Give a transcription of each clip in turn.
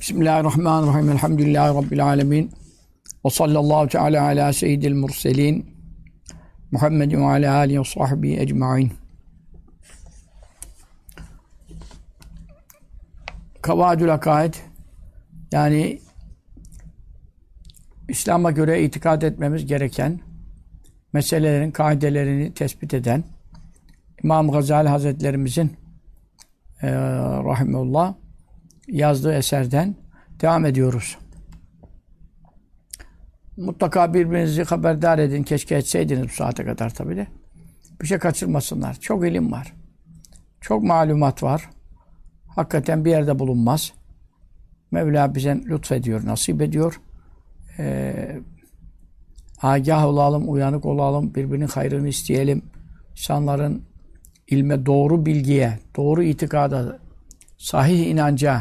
Bismillahirrahmanirrahim. Elhamdülillahi Rabbil alemin. Ve sallallahu teala ala seyyidil murselin. Muhammedin ve ala alihi ve sahbihi ecma'in. Kavaidül akaid, yani İslam'a göre itikad etmemiz gereken meselelerin kaidelerini tespit eden İmam Gazali Hazretlerimizin rahimehullah yazdığı eserden devam ediyoruz. Mutlaka birbirinizi haberdar edin. Keşke etseydiniz bu saate kadar tabii de. Bir şey kaçırmasınlar. Çok ilim var. Çok malumat var. Hakikaten bir yerde bulunmaz. Mevla bize lütfediyor, nasip ediyor. Agah olalım, uyanık olalım, birbirinin hayrını isteyelim. İnsanların ilme, doğru bilgiye, doğru itikada, sahih inanca,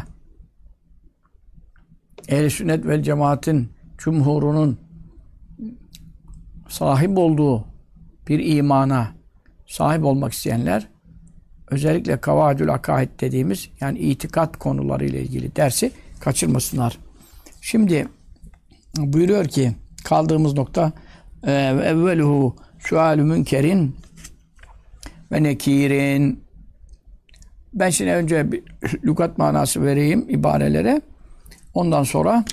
Ehl-i Sünnet vel Cemaat'in cumhurunun sahip olduğu bir imana sahip olmak isteyenler özellikle Kavaidül Akaid dediğimiz, yani itikat konuları ile ilgili dersi kaçırmasınlar. Şimdi buyuruyor ki kaldığımız nokta evveluhu sualü münkerin ve nekirin. Ben şimdi önce bir lügat manası vereyim ibarelere. Ondan sonra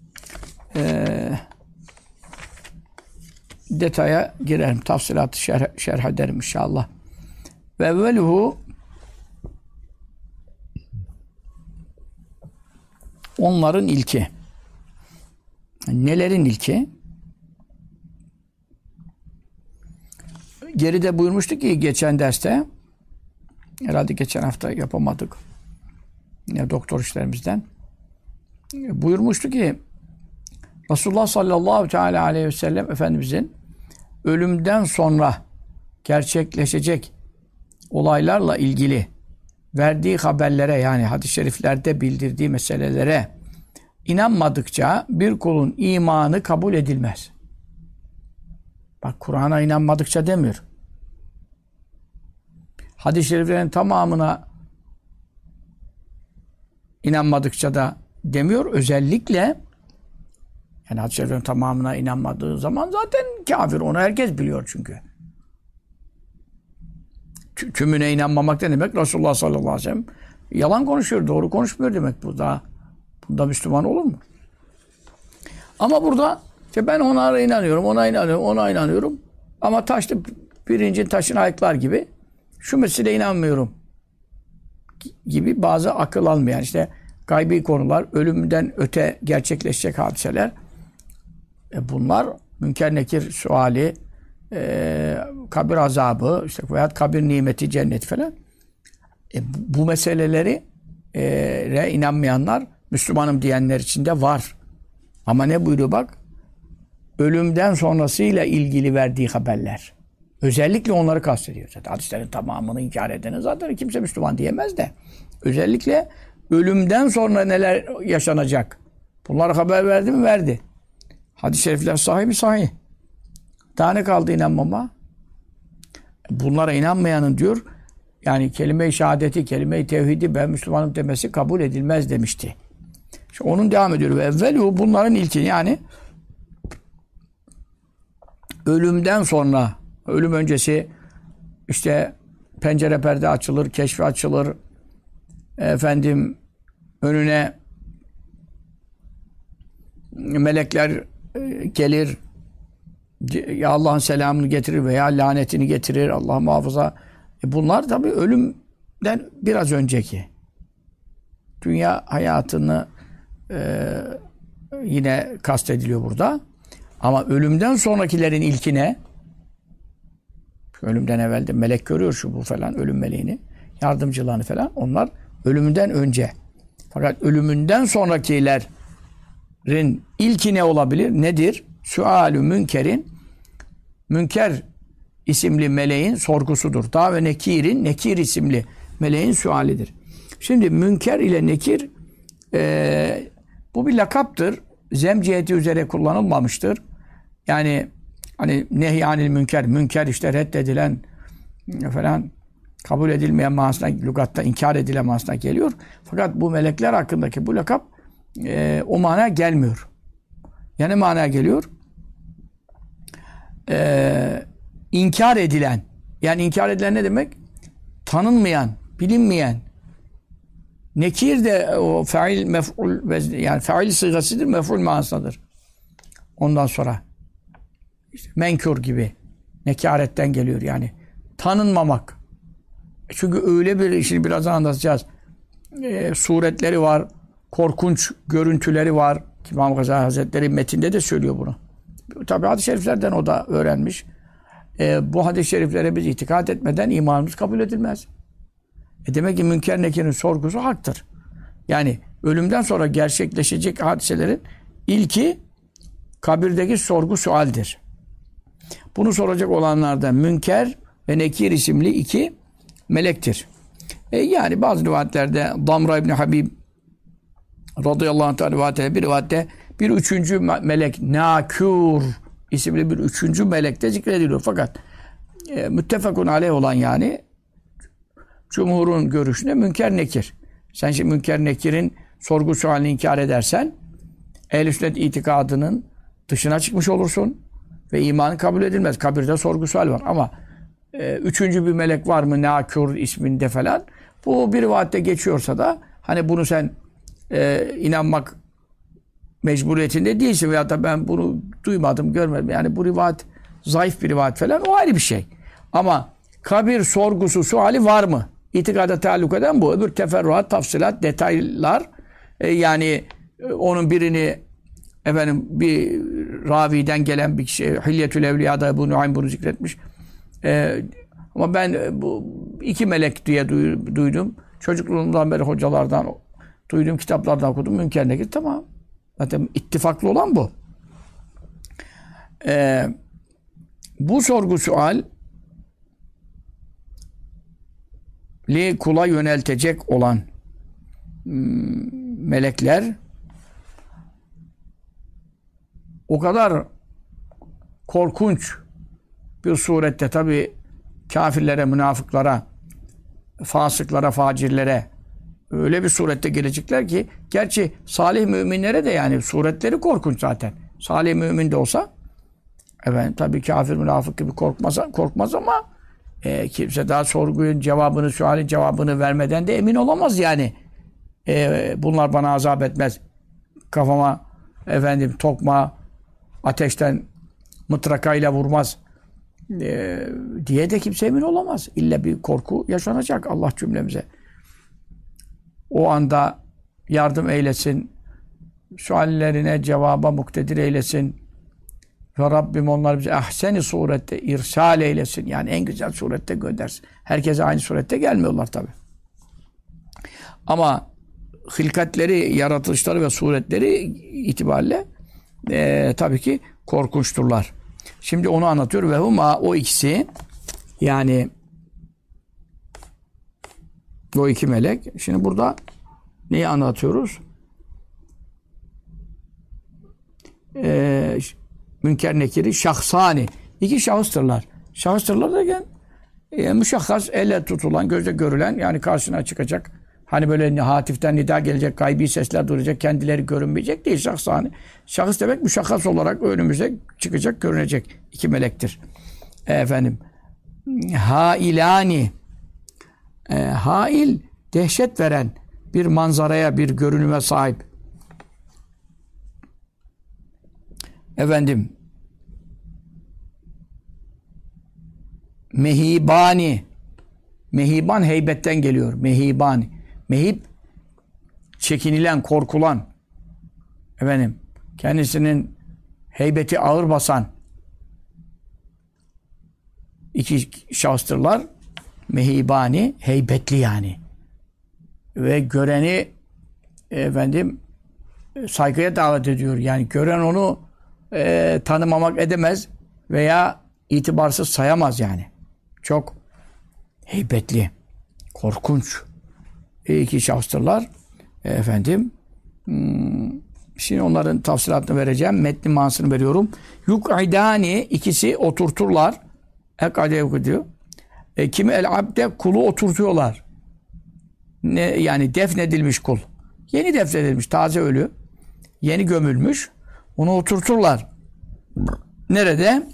detaya girerim. Tafsilatı şerh ederim inşallah. Ve evveluhu, onların ilki. Nelerin ilki? Geride buyurmuştuk ki geçen derste, herhalde geçen hafta yapamadık, ya doktor işlerimizden, buyurmuştu ki Resulullah sallallahu teala aleyhi ve sellem Efendimizin ölümden sonra gerçekleşecek olaylarla ilgili verdiği haberlere, yani hadis-i şeriflerde bildirdiği meselelere inanmadıkça bir kulun imanı kabul edilmez. Bak, Kur'an'a inanmadıkça demiyor. Hadis-i şeriflerin tamamına inanmadıkça da demiyor. Özellikle, yani hadis-i şeriflerin tamamına inanmadığı zaman zaten kafir. Onu herkes biliyor çünkü. Tümüne inanmamak ne demek? Resulullah sallallahu aleyhi ve sellem yalan konuşuyor, doğru konuşmuyor demek. Bunda Müslüman olur mu? Ama burada işte ben ona inanıyorum, ona inanıyorum. Ama taşlı pirincin taşını ayıklar gibi şu meseleye inanmıyorum gibi bazı akıl almayan, işte gaybi konular, ölümden öte gerçekleşecek hadiseler, bunlar münker nekir suali, kabir azabı, işte veya kabir nimeti, cennet falan. Bu meseleleri inanmayanlar, Müslümanım diyenler içinde var. Ama ne buyuruyor bak? Ölümden sonrasıyla ilgili verdiği haberler. Özellikle onları kastediyor. Zaten hadislerin tamamını inkar edene zaten kimse Müslüman diyemez de. Özellikle ölümden sonra neler yaşanacak? Bunlara haber verdi mi? Verdi. Hadis-i şerifler sahih mi? Sahih. Daha ne kaldı inanmama? Bunlara inanmayanın diyor, yani kelime-i şehadeti, kelime-i tevhidi ben Müslümanım demesi kabul edilmez demişti. İşte onun devam ediyor. Ve evvelu, bunların ilki, yani ölümden sonra, ölüm öncesi işte pencere perde açılır, keşfi açılır, önüne melekler gelir, ya Allah'ın selamını getirir veya lanetini getirir, Allah muhafaza. Bunlar tabii ölümden biraz önceki. Dünya hayatını yine kastediliyor burada. Ama ölümden sonrakilerin ilkine, ölümden evvel de melek görüyor şu bu falan, ölüm meleğini, yardımcılarını falan, onlar ölümünden önce. Fakat ölümünden sonrakilerin ilki ne olabilir? Nedir? Sualü münkerin, Münker isimli meleğin sorgusudur. Daha ve Nekir'in, Nekir isimli meleğin sualidir. Şimdi Münker ile Nekir bu bir lakaptır. Zem ciheti üzere kullanılmamıştır. Yani hani nehyanil münker, münker işte reddedilen falan, kabul edilmeyen manasına, lügatta inkar edilen manasına geliyor. Fakat bu melekler hakkındaki bu lakap o manaya gelmiyor. Yani manaya geliyor? İnkar edilen. Yani inkar edilen ne demek? Tanınmayan, bilinmeyen. Nekir de o fail, mef'ul, yani fail sıgasıdır, mef'ul manasındadır. Ondan sonra işte menkür gibi nekaretten geliyor yani. Tanınmamak. Çünkü öyle bir, şimdi birazdan anlatacağız. Suretleri var, korkunç görüntüleri var. İmam Gazali Hazretleri metinde de söylüyor bunu. Tabi hadis-i şeriflerden o da öğrenmiş. Bu hadis-i şeriflere biz itikad etmeden imanımız kabul edilmez. Demek ki Münker Nekir'in sorgusu haktır. Yani ölümden sonra gerçekleşecek hadiselerin ilki kabirdeki sorgu sualdir. Bunu soracak olanlardan Münker ve Nekir isimli iki melektir. Yani bazı rivayetlerde Damra İbni Habib radıyallahu anh rivayette, bir rivayette bir üçüncü melek Nakûr isimli bir üçüncü melek de zikrediliyor. Fakat müttefakun aleyh olan yani cumhurun görüşünde Münker Nekir. Sen şimdi Münker Nekir'in sorgu sualini inkar edersen ehl-i sünnet itikadının dışına çıkmış olursun ve imanı kabul edilmez. Kabirde sorgu sual var ama üçüncü bir melek var mı Nakûr isminde falan, bu bir rivayette geçiyorsa da hani bunu sen inanmak mecburiyetinde değilsin veyahut da ben bunu duymadım, görmedim. Yani bu rivayet zayıf bir rivayet falan, o ayrı bir şey. Ama kabir sorgusu suali var mı? İtikada taalluk eden bu. Öbür teferruat, tafsilat, detaylar yani onun birini efendim bir raviden gelen bir kişi, Hilyetül Evliya'da Ebu Nuaym bunu zikretmiş. Ama ben bu iki melek diye duydum. Çocukluğumdan beri hocalardan duydum, kitaplardan okudum. Münker Nekir, tamam. Zaten ittifaklı olan bu. Bu sorgu sual kula yöneltecek olan melekler o kadar korkunç bir surette, tabi kafirlere, münafıklara, fasıklara, facirlere öyle bir surette gelecekler ki, gerçi salih müminlere de yani suretleri korkunç zaten. Salih mümin de olsa tabi kafir, münafık gibi korkmaz ama kimse daha sorgunun cevabını, sualin cevabını vermeden de emin olamaz yani. Bunlar bana azap etmez. Kafama tokma, ateşten mıtrakayla vurmaz diye de kimse emin olamaz. İlla bir korku yaşanacak, Allah cümlemize o anda yardım eylesin, suallerine cevaba muktedir eylesin ve Rabbim onları bize ahseni surette irsal eylesin. Yani en güzel surette göndersin. Herkese aynı surette gelmiyorlar tabi. Ama hilkatleri, yaratılışları ve suretleri itibariyle tabii ki korkunçturlar. Şimdi onu anlatıyor ve huma, o ikisi, yani o iki melek. Şimdi burada neyi anlatıyoruz? Münker Nekir'i şahsani. İki şahıstırlar. Şahıstırlar derken müşahhas, elle tutulan, gözle görülen, yani karşına çıkacak. Hani böyle hatiften nida gelecek, gaybi sesler duyacak, kendileri görünmeyecek değil, şahsani. Şahıs demek müşahhas olarak önümüze çıkacak, görünecek iki melektir. Hailani. Hail, dehşet veren bir manzaraya, bir görünüme sahip. Mehibani. Mehiban heybetten geliyor. Mehibani. Mehib, çekinilen, korkulan. Kendisinin heybeti ağır basan iki şahıstırlar. Mehibani, heybetli yani. Ve göreni saygıya davet ediyor. Yani gören onu tanımamak edemez veya itibarsız sayamaz yani. Çok heybetli, korkunç iki şahıstırlar. Şimdi onların tafsilatını vereceğim. Metnin manasını veriyorum. Yuk'idani, ikisi oturturlar. Ek'ade diyor. Kimi el abde, kulu oturtuyorlar. Yani defnedilmiş kul. Yeni defnedilmiş, taze ölü. Yeni gömülmüş. Onu oturturlar. Nerede?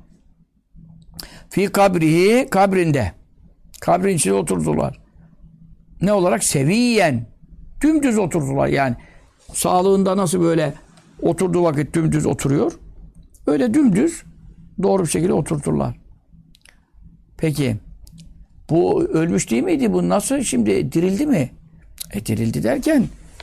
Fi kabrihi, kabrinde. Kabrin içine oturdular. Ne olarak? Seviyen. Dümdüz oturdular yani. Sağlığında nasıl böyle oturduğu vakit dümdüz oturuyor? Öyle dümdüz doğru bir şekilde oturturlar. Peki bu ölmüş değil miydi? Bu nasıl şimdi dirildi mi? Dirildi derken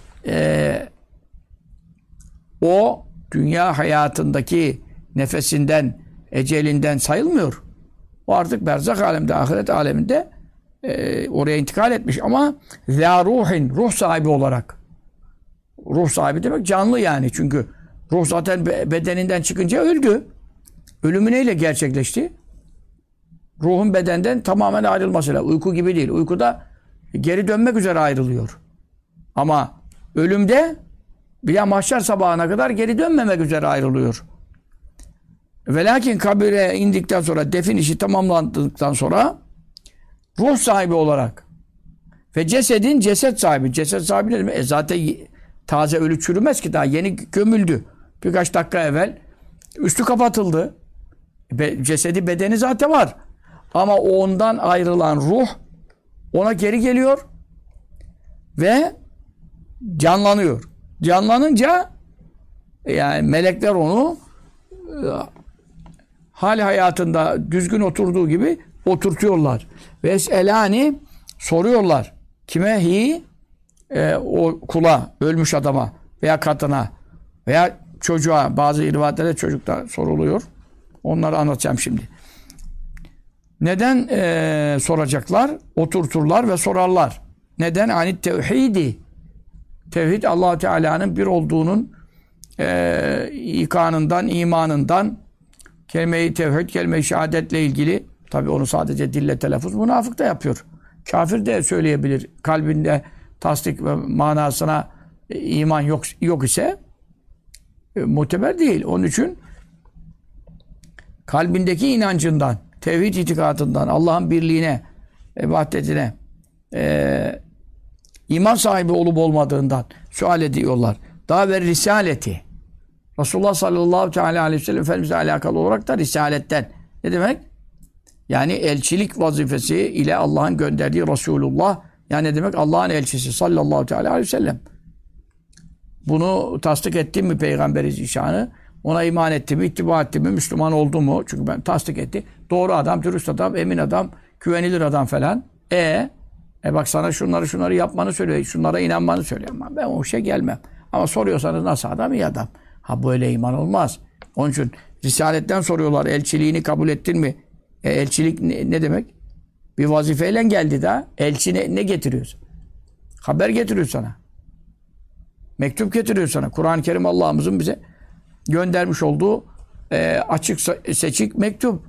o dünya hayatındaki nefesinden, ecelinden sayılmıyor. O artık berzak aleminde, ahiret aleminde oraya intikal etmiş ama zâ ruhin, ruh sahibi olarak. Ruh sahibi demek canlı yani. Çünkü ruh zaten bedeninden çıkınca öldü. Ölümü neyle gerçekleşti? Ruhun bedenden tamamen ayrılmasıyla. Uyku gibi değil. Uykuda geri dönmek üzere ayrılıyor. Ama ölümde bir mahşer sabahına kadar geri dönmemek üzere ayrılıyor. Ve lakin kabire indikten sonra, defin işi tamamlandıktan sonra ruh sahibi olarak ve cesedin ceset sahibi. Ceset sahibi ne demek? Zaten taze ölü çürümez ki, daha yeni gömüldü. Birkaç dakika evvel üstü kapatıldı. Cesedi, bedeni zaten var. Ama ondan ayrılan ruh ona geri geliyor ve canlanıyor. Canlanınca yani melekler onu hal hayatında düzgün oturduğu gibi oturtuyorlar. Ve es'elani soruyorlar. Kime? O kula, ölmüş adama veya kadına veya çocuğa. Bazı rivayetlerde çocukta soruluyor. Onları anlatacağım şimdi. Neden soracaklar? Oturturlar ve sorarlar. Neden? Hani tevhidi. Tevhid Allah Teala'nın bir olduğunun ikanından, imanından, kelime-i tevhid, kelime-i şehadetle ilgili. Tabi onu sadece dille telaffuz münafık da yapıyor. Kafir de söyleyebilir. Kalbinde tasdik ve manasına iman yok ise muteber değil. Onun için kalbindeki inancından, tevhid itikadından, Allah'ın birliğine, vahdetine, iman sahibi olup olmadığından sual ediyorlar. Daha ve risaleti. Resulullah sallallahu teala aleyhi ve sellem Efendimiz'le alakalı olarak da risaletten. Ne demek? Yani elçilik vazifesi ile Allah'ın gönderdiği Resulullah, yani ne demek? Allah'ın elçisi sallallahu teala aleyhi ve sellem. Bunu tasdik ettim mi Peygamber-i Zişan'ı? Ona iman etti mi, ittiba etti mi, Müslüman oldu mu? Çünkü ben tasdik etti. Doğru adam, dürüst adam, emin adam, güvenilir adam falan. Bak sana şunları yapmanı söylüyor, şunlara inanmanı söylüyor. Ama ben o işe gelmem. Ama soruyorsanız nasıl adam? İyi adam. Ha böyle iman olmaz. Onun için risaletten soruyorlar. Elçiliğini kabul ettin mi? Elçilik ne demek? Bir vazifeyle geldi daha. Elçi ne getiriyorsun? Haber getiriyor sana. Mektup getiriyor sana. Kur'an-ı Kerim Allah'ımızın bize göndermiş olduğu açık seçik mektup.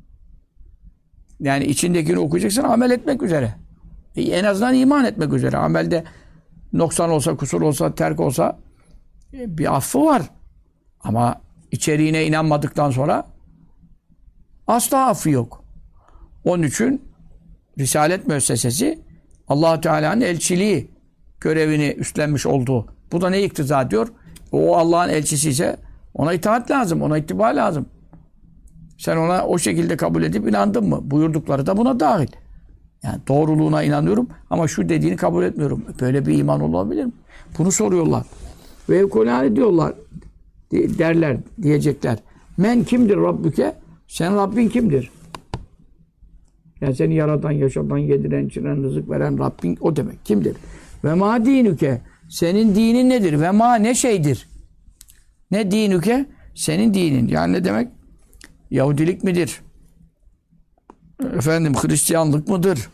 Yani içindekini okuyacaksın, amel etmek üzere. En azından iman etmek üzere. Amelde noksan olsa, kusur olsa, terk olsa bir affı var. Ama içeriğine inanmadıktan sonra asla affı yok. Onun için Risalet müessesesi Allah Teala'nın elçiliği görevini üstlenmiş olduğu. Bu da ne iktiza ediyor? O Allah'ın elçisi ise ona itaat lazım, ona ittiba lazım. Sen ona o şekilde kabul edip inandın mı? Buyurdukları da buna dahil. Yani doğruluğuna inanıyorum ama şu dediğini kabul etmiyorum. Böyle bir iman olabilir mi? Bunu soruyorlar. Ve evkolâne diyorlar, derler, diyecekler. Men kimdir Rabbüke? Sen Rabbin kimdir? Yani seni yaradan, yaşatan, yediren, içiren, rızık veren Rabbin o demek. Kimdir? Ve ma dinüke? Senin dinin nedir? Ve ma ne şeydir? Ne dinüke? Senin dinin. Yani ne demek? Yahudilik midir? Efendim Hristiyanlık mıdır?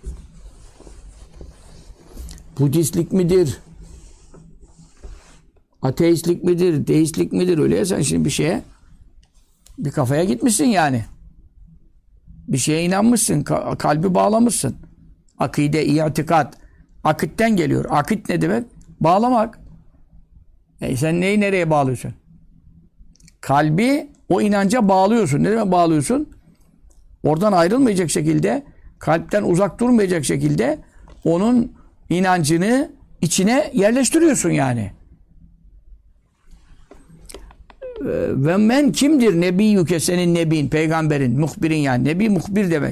Budistlik midir? Ateistlik midir? Deistlik midir? Öyle sen şimdi bir kafaya gitmişsin yani. Bir şeye inanmışsın, kalbi bağlamışsın. Akide, itikat. Akitten geliyor. Akit ne demek? Bağlamak. Sen neyi nereye bağlıyorsun? Kalbi o inanca bağlıyorsun. Ne demek bağlıyorsun? Oradan ayrılmayacak şekilde, kalpten uzak durmayacak şekilde onun inancını içine yerleştiriyorsun yani. Ve men kimdir? Nebiyyüke senin nebin, peygamberin, muhbirin yani. Nebi muhbir demek.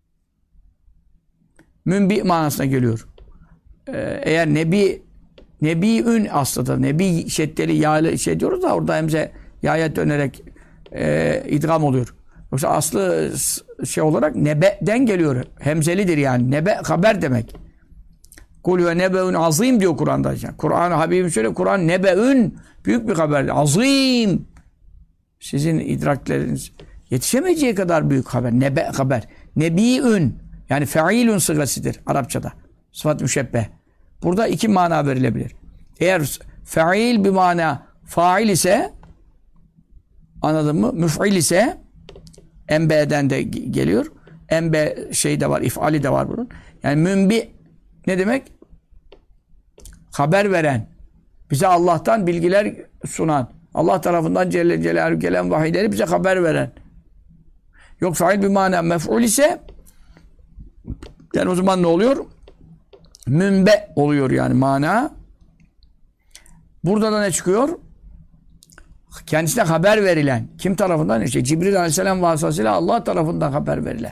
Münbi manasına geliyor. Eğer nebiün aslında nebi şeddeli yağlı şey diyoruz da orada hemze yaya dönerek idgam oluyor. Yoksa aslı şey olarak nebe'den geliyor. Hemzelidir yani. Nebe haber demek. Kul ve nebe'ün azim diyor Kur'an'da. Kur'an-ı Habibim söyle Kur'an nebe'ün büyük bir haber. Azim. Sizin idrakleriniz yetişemeyeceği kadar büyük haber. Nebe haber. Nebi'ün yani feilün sıgasıdır Arapçada. Sıfat müşebbeh. Burada iki mana verilebilir. Eğer feil bir mana fail ise anladın mı? Müf'il ise enbe'den de geliyor. Enbe şey de var, if'ali de var bunun. Yani münbi ne demek? Haber veren. Bize Allah'tan bilgiler sunan. Allah tarafından Celle Celaluhu gelen vahiyleri bize haber veren. Yok fail bir mana mef'ul ise yani o zaman ne oluyor? Münbe oluyor yani mana. Burada da ne çıkıyor? Kendisine haber verilen. Kim tarafından? İşte Cibril Aleyhisselam vasıtasıyla Allah tarafından haber verilen.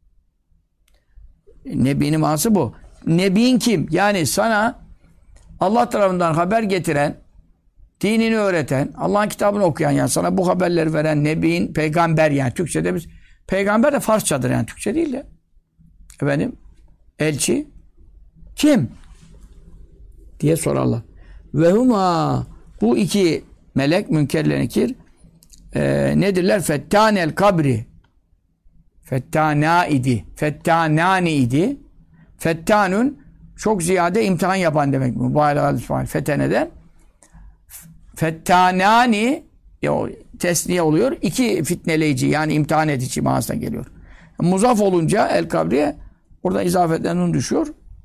Nebinin manası bu. Nebin kim? Yani sana Allah tarafından haber getiren, dinini öğreten, Allah'ın kitabını okuyan yani sana bu haberleri veren Nebin, peygamber yani Türkçe'de biz peygamber de Farsçadır yani Türkçe değil de. Efendim elçi kim? Diye sorarlar. Ve huma bu iki melek münkerle nekir nedirler? Fettanel kabri. Fettana idi. Fettanani idi. Fettanun çok ziyade imtihan yapan demek bu. Mübalağa feteneden. Fettanani tesniye oluyor. İki fitneleyici yani imtihan edici manasına geliyor. Muzaf olunca el kabriye orada izafetten nun düşüyor.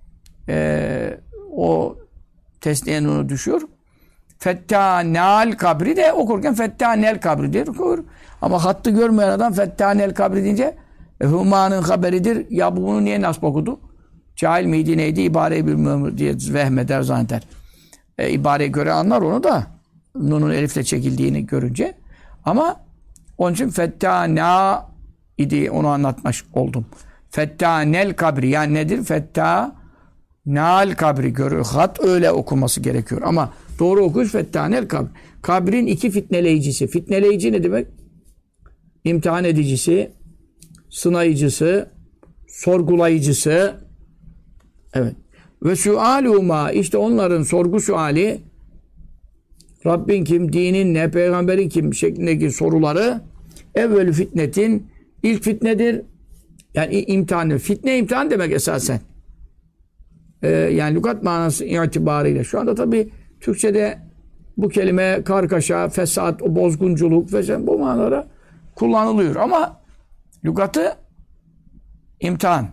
O tesniye nunu düşüyor. Fettanel kabri de okurken fettanel kabri diye okur. Ama hattı görmeyen adam fettanel kabri deyince Huma'nın haberidir. Ya bunu niye nasip okudu? Cahil miydi neydi? İbareyi bilmiyor diye vehmeder zanneder. İbareye göre anlar onu da. Nun'un elifle çekildiğini görünce. Ama onun için fettana idi. Onu anlatmış oldum. Fettanel kabri. Yani nedir? Fettanel kabri görüyor. Hat öyle okuması gerekiyor. Ama doğru okuş fettanel kabri. Kabrin iki fitneleyicisi. Fitneleyici ne demek? İmtihan edicisi, sınayıcısı, sorgulayıcısı. Evet. Ve sualuma işte onların sorgu suali Rabbin kim, dinin ne, peygamberin kim şeklindeki soruları evvelü fitnetin ilk fitnedir. Yani imtihanı. Fitne imtihan demek esasen. Yani lügat manası itibariyle. Şu anda tabii Türkçe'de bu kelime kargaşa, fesat, bozgunculuk ve bu manalara kullanılıyor. Ama lügatı imtihan.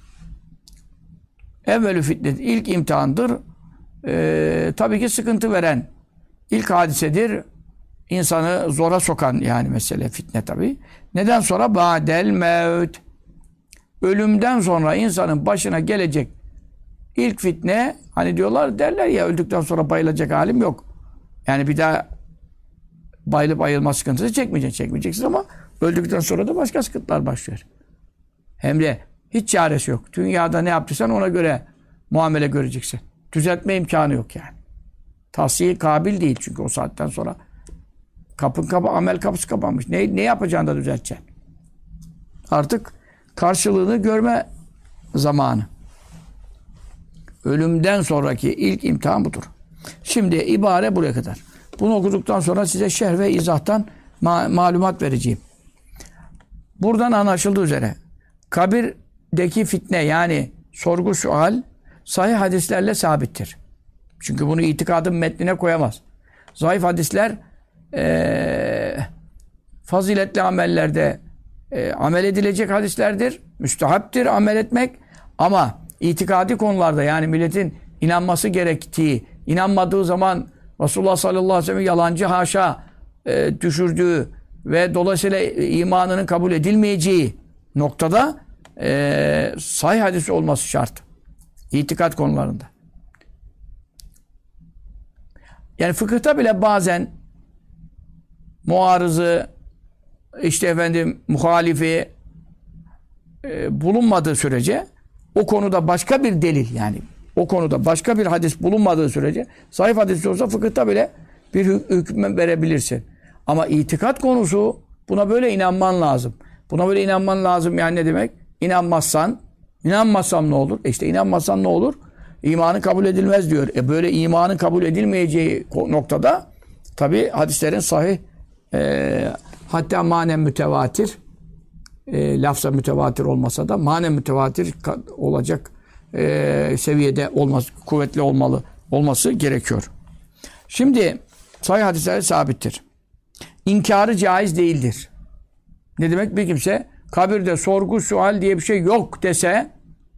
Evvelü fitnet ilk imtihandır. Tabii ki sıkıntı veren ilk hadisedir. İnsanı zora sokan yani mesele fitne tabii. Neden sonra? Ba'del mevt. Ölümden sonra insanın başına gelecek ilk fitne hani diyorlar derler ya öldükten sonra bayılacak halim yok. Yani bir daha bayılıp ayılma sıkıntısı çekmeyeceksin ama öldükten sonra da başka sıkıntılar başlıyor. Hem de hiç çaresi yok. Dünyada ne yaptıysan ona göre muamele göreceksin. Düzeltme imkanı yok yani. Tavsiye kabil değil çünkü o saatten sonra amel kapısı kapanmış. Ne yapacağını da düzelteceksin. Artık karşılığını görme zamanı. Ölümden sonraki ilk imtihan budur. Şimdi ibare buraya kadar. Bunu okuduktan sonra size şerh ve izahtan malumat vereceğim. Buradan anlaşıldığı üzere kabirdeki fitne yani sorgu sual sahih hadislerle sabittir. Çünkü bunu itikadın metnine koyamaz. Zayıf hadisler faziletli amellerde amel edilecek hadislerdir. Müstehaptir amel etmek. Ama itikadi konularda yani milletin inanması gerektiği, inanmadığı zaman Resulullah sallallahu aleyhi ve sellem yalancı haşa düşürdüğü ve dolayısıyla imanının kabul edilmeyeceği noktada sahih hadisi olması şart. İtikat konularında. Yani fıkıhta bile bazen muarızı, işte efendim muhalifi bulunmadığı sürece o konuda başka bir delil, yani o konuda başka bir hadis bulunmadığı sürece zayıf hadis olsa fıkıhta bile bir hüküm verebilirsin. Ama itikat konusu, buna böyle inanman lazım. Buna böyle inanman lazım, yani ne demek? İnanmazsam ne olur? İşte inanmazsan ne olur? İmanı kabul edilmez diyor. Böyle imanın kabul edilmeyeceği noktada tabi hadislerin sahih, hatta manen mütevatir, lafza mütevatir olmasa da manen mütevatir olacak seviyede olması, kuvvetli olması gerekiyor. Şimdi sahih hadisler sabittir. İnkarı caiz değildir. Ne demek? Bir kimse kabirde sorgu sual diye bir şey yok dese,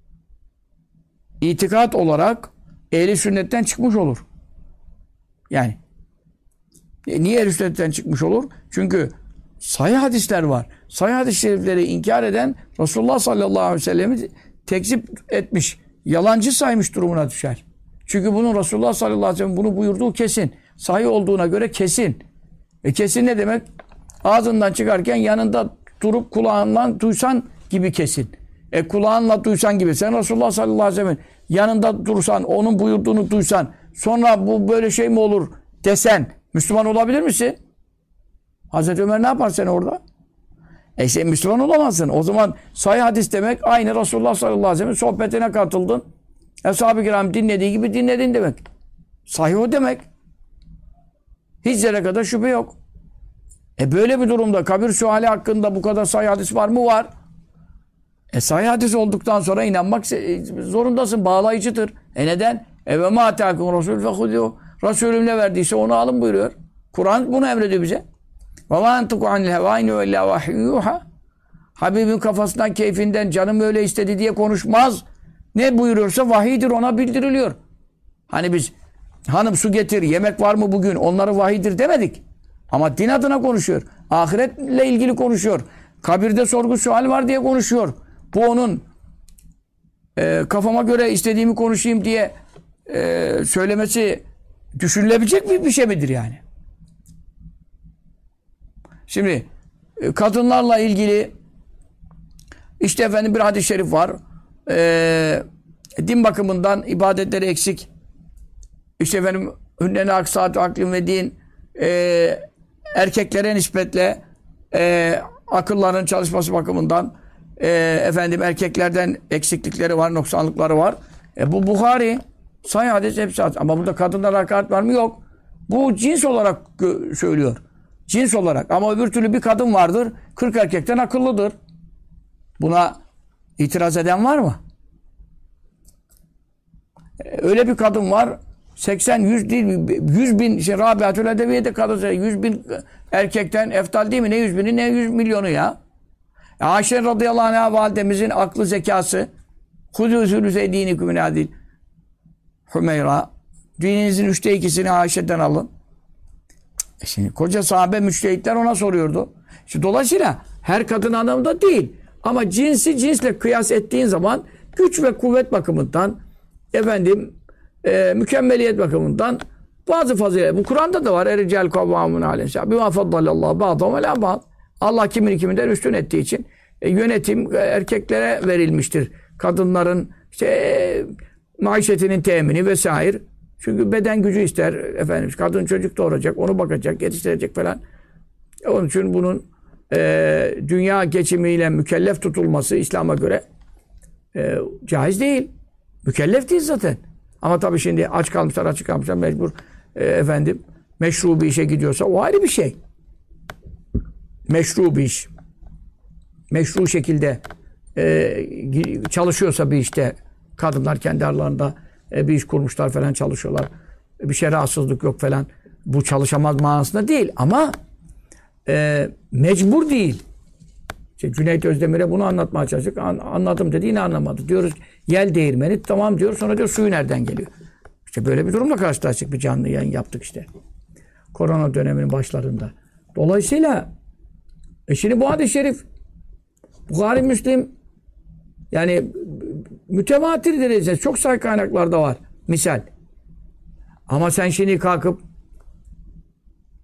itikat olarak ehli sünnetten çıkmış olur. Yani niye ehli sünnetten çıkmış olur? Çünkü sahih hadisler var. Sahih hadis-i şerifleri inkar eden Resulullah sallallahu aleyhi ve sellem'i tekzip etmiş, yalancı saymış durumuna düşer. Çünkü bunun Resulullah sallallahu aleyhi ve sellem bunu buyurduğu kesin. Sahih olduğuna göre kesin. Kesin ne demek? Ağzından çıkarken yanında durup kulağından duysan gibi kesin. Kulağınla duysan gibi. Sen Resulullah sallallahu aleyhi ve sellem'in yanında dursan, onun buyurduğunu duysan, sonra bu böyle şey mi olur desen, Müslüman olabilir misin? Hazreti Ömer ne yapar sen orada? Sen Müslüman olamazsın. O zaman sahih hadis demek aynı Resulullah sallallahu aleyhi ve sellem'in sohbetine katıldın. Ashab-ı kiram dinlediği gibi dinledin demek. Sahih o demek. Hiç zerre kadar şüphe yok. Böyle bir durumda kabir suali hakkında bu kadar sahih hadis var mı? Var. Sahih hadis olduktan sonra inanmak zorundasın. Bağlayıcıdır. Neden? Ve ma atâkum rasûl fehudû. Resulüm ne verdiyse onu alın buyuruyor. Kur'an bunu emrediyor bize. Ve mâ entuku anil hevâ in huve illâ vahiyyûhâ. Habibin kafasından, keyfinden, canım öyle istedi diye konuşmaz. Ne buyuruyorsa vahiydir, ona bildiriliyor. Hani biz hanım su getir, yemek var mı bugün? Onları vahiydir demedik. Ama din adına konuşuyor. Ahiretle ilgili konuşuyor. Kabirde sorgu sual var diye konuşuyor. Bu onun kafama göre istediğimi konuşayım diye söylemesi düşünülebilecek bir şey midir yani? Şimdi kadınlarla ilgili işte efendim bir hadis-i şerif var. Din bakımından ibadetleri eksik. İşte efendim hünnene aksat aklın ve din, erkeklere nispetle akılların çalışması bakımından efendim erkeklerden eksiklikleri var, noksanlıkları var. Bu Buhari sahih hadis hepsi hadis. Ama burada kadınlara hakaret var mı? Yok. Bu cins olarak söylüyor. Cins olarak. Ama öbür türlü bir kadın vardır, 40 erkekten akıllıdır. Buna itiraz eden var mı? Öyle bir kadın var, 80, 100 değil, 100 bin, Rabiatül Edeviye'de kadın 100 bin erkekten eftal değil mi? Ne 100 bini ne 100 milyonu ya? Ayşe radıyallahu anh'a validemizin aklı zekası, hudû sülüse dînikum min adil Hümeyra, dininizin 3'te 2'sini Ayşe'den alın. Şimdi koca sahabe müçtehitler ona soruyordu. Dolayısıyla her kadın anlamında değil. Ama cinsi cinsle kıyas ettiğin zaman güç ve kuvvet bakımından, efendim mükemmeliyet bakımından bazı fazilet. Bu Kur'an'da da var. Ericel kavvamun aleyhisselam. Bima faddalallahu ba'dahum ala ba'd. Allah kimin kiminden üstün ettiği için yönetim erkeklere verilmiştir. Kadınların işte maişetinin temini vesaire. Çünkü beden gücü ister efendim. Kadın çocuk doğuracak, onu bakacak, yetiştirecek falan. Onun için bunun dünya geçimiyle mükellef tutulması İslam'a göre caiz değil. Mükellef değil zaten. Ama tabii şimdi aç kalmışlar mecbur efendim meşru bir işe gidiyorsa o ayrı bir şey. Meşru bir iş. Meşru şekilde çalışıyorsa bir işte kadınlar kendi aralarında bir iş kurmuşlar falan çalışıyorlar. Bir şey rahatsızlık yok falan. Bu çalışamaz manasında değil ama mecbur değil. İşte Cüneyt Özdemir'e bunu anlatmaya çalıştık. Anladım dedi, yine anlamadı. Diyoruz yel değirmeni, tamam diyor. Sonra diyor suyu nereden geliyor? İşte böyle bir durumla karşılaştık. Bir canlı yayın yaptık işte. Korona döneminin başlarında. Dolayısıyla şimdi bu hadis-i şerif Buhari, Müslim yani mütevatir derecede çok sayı kaynaklarda var. Misal. Ama sen şimdi kalkıp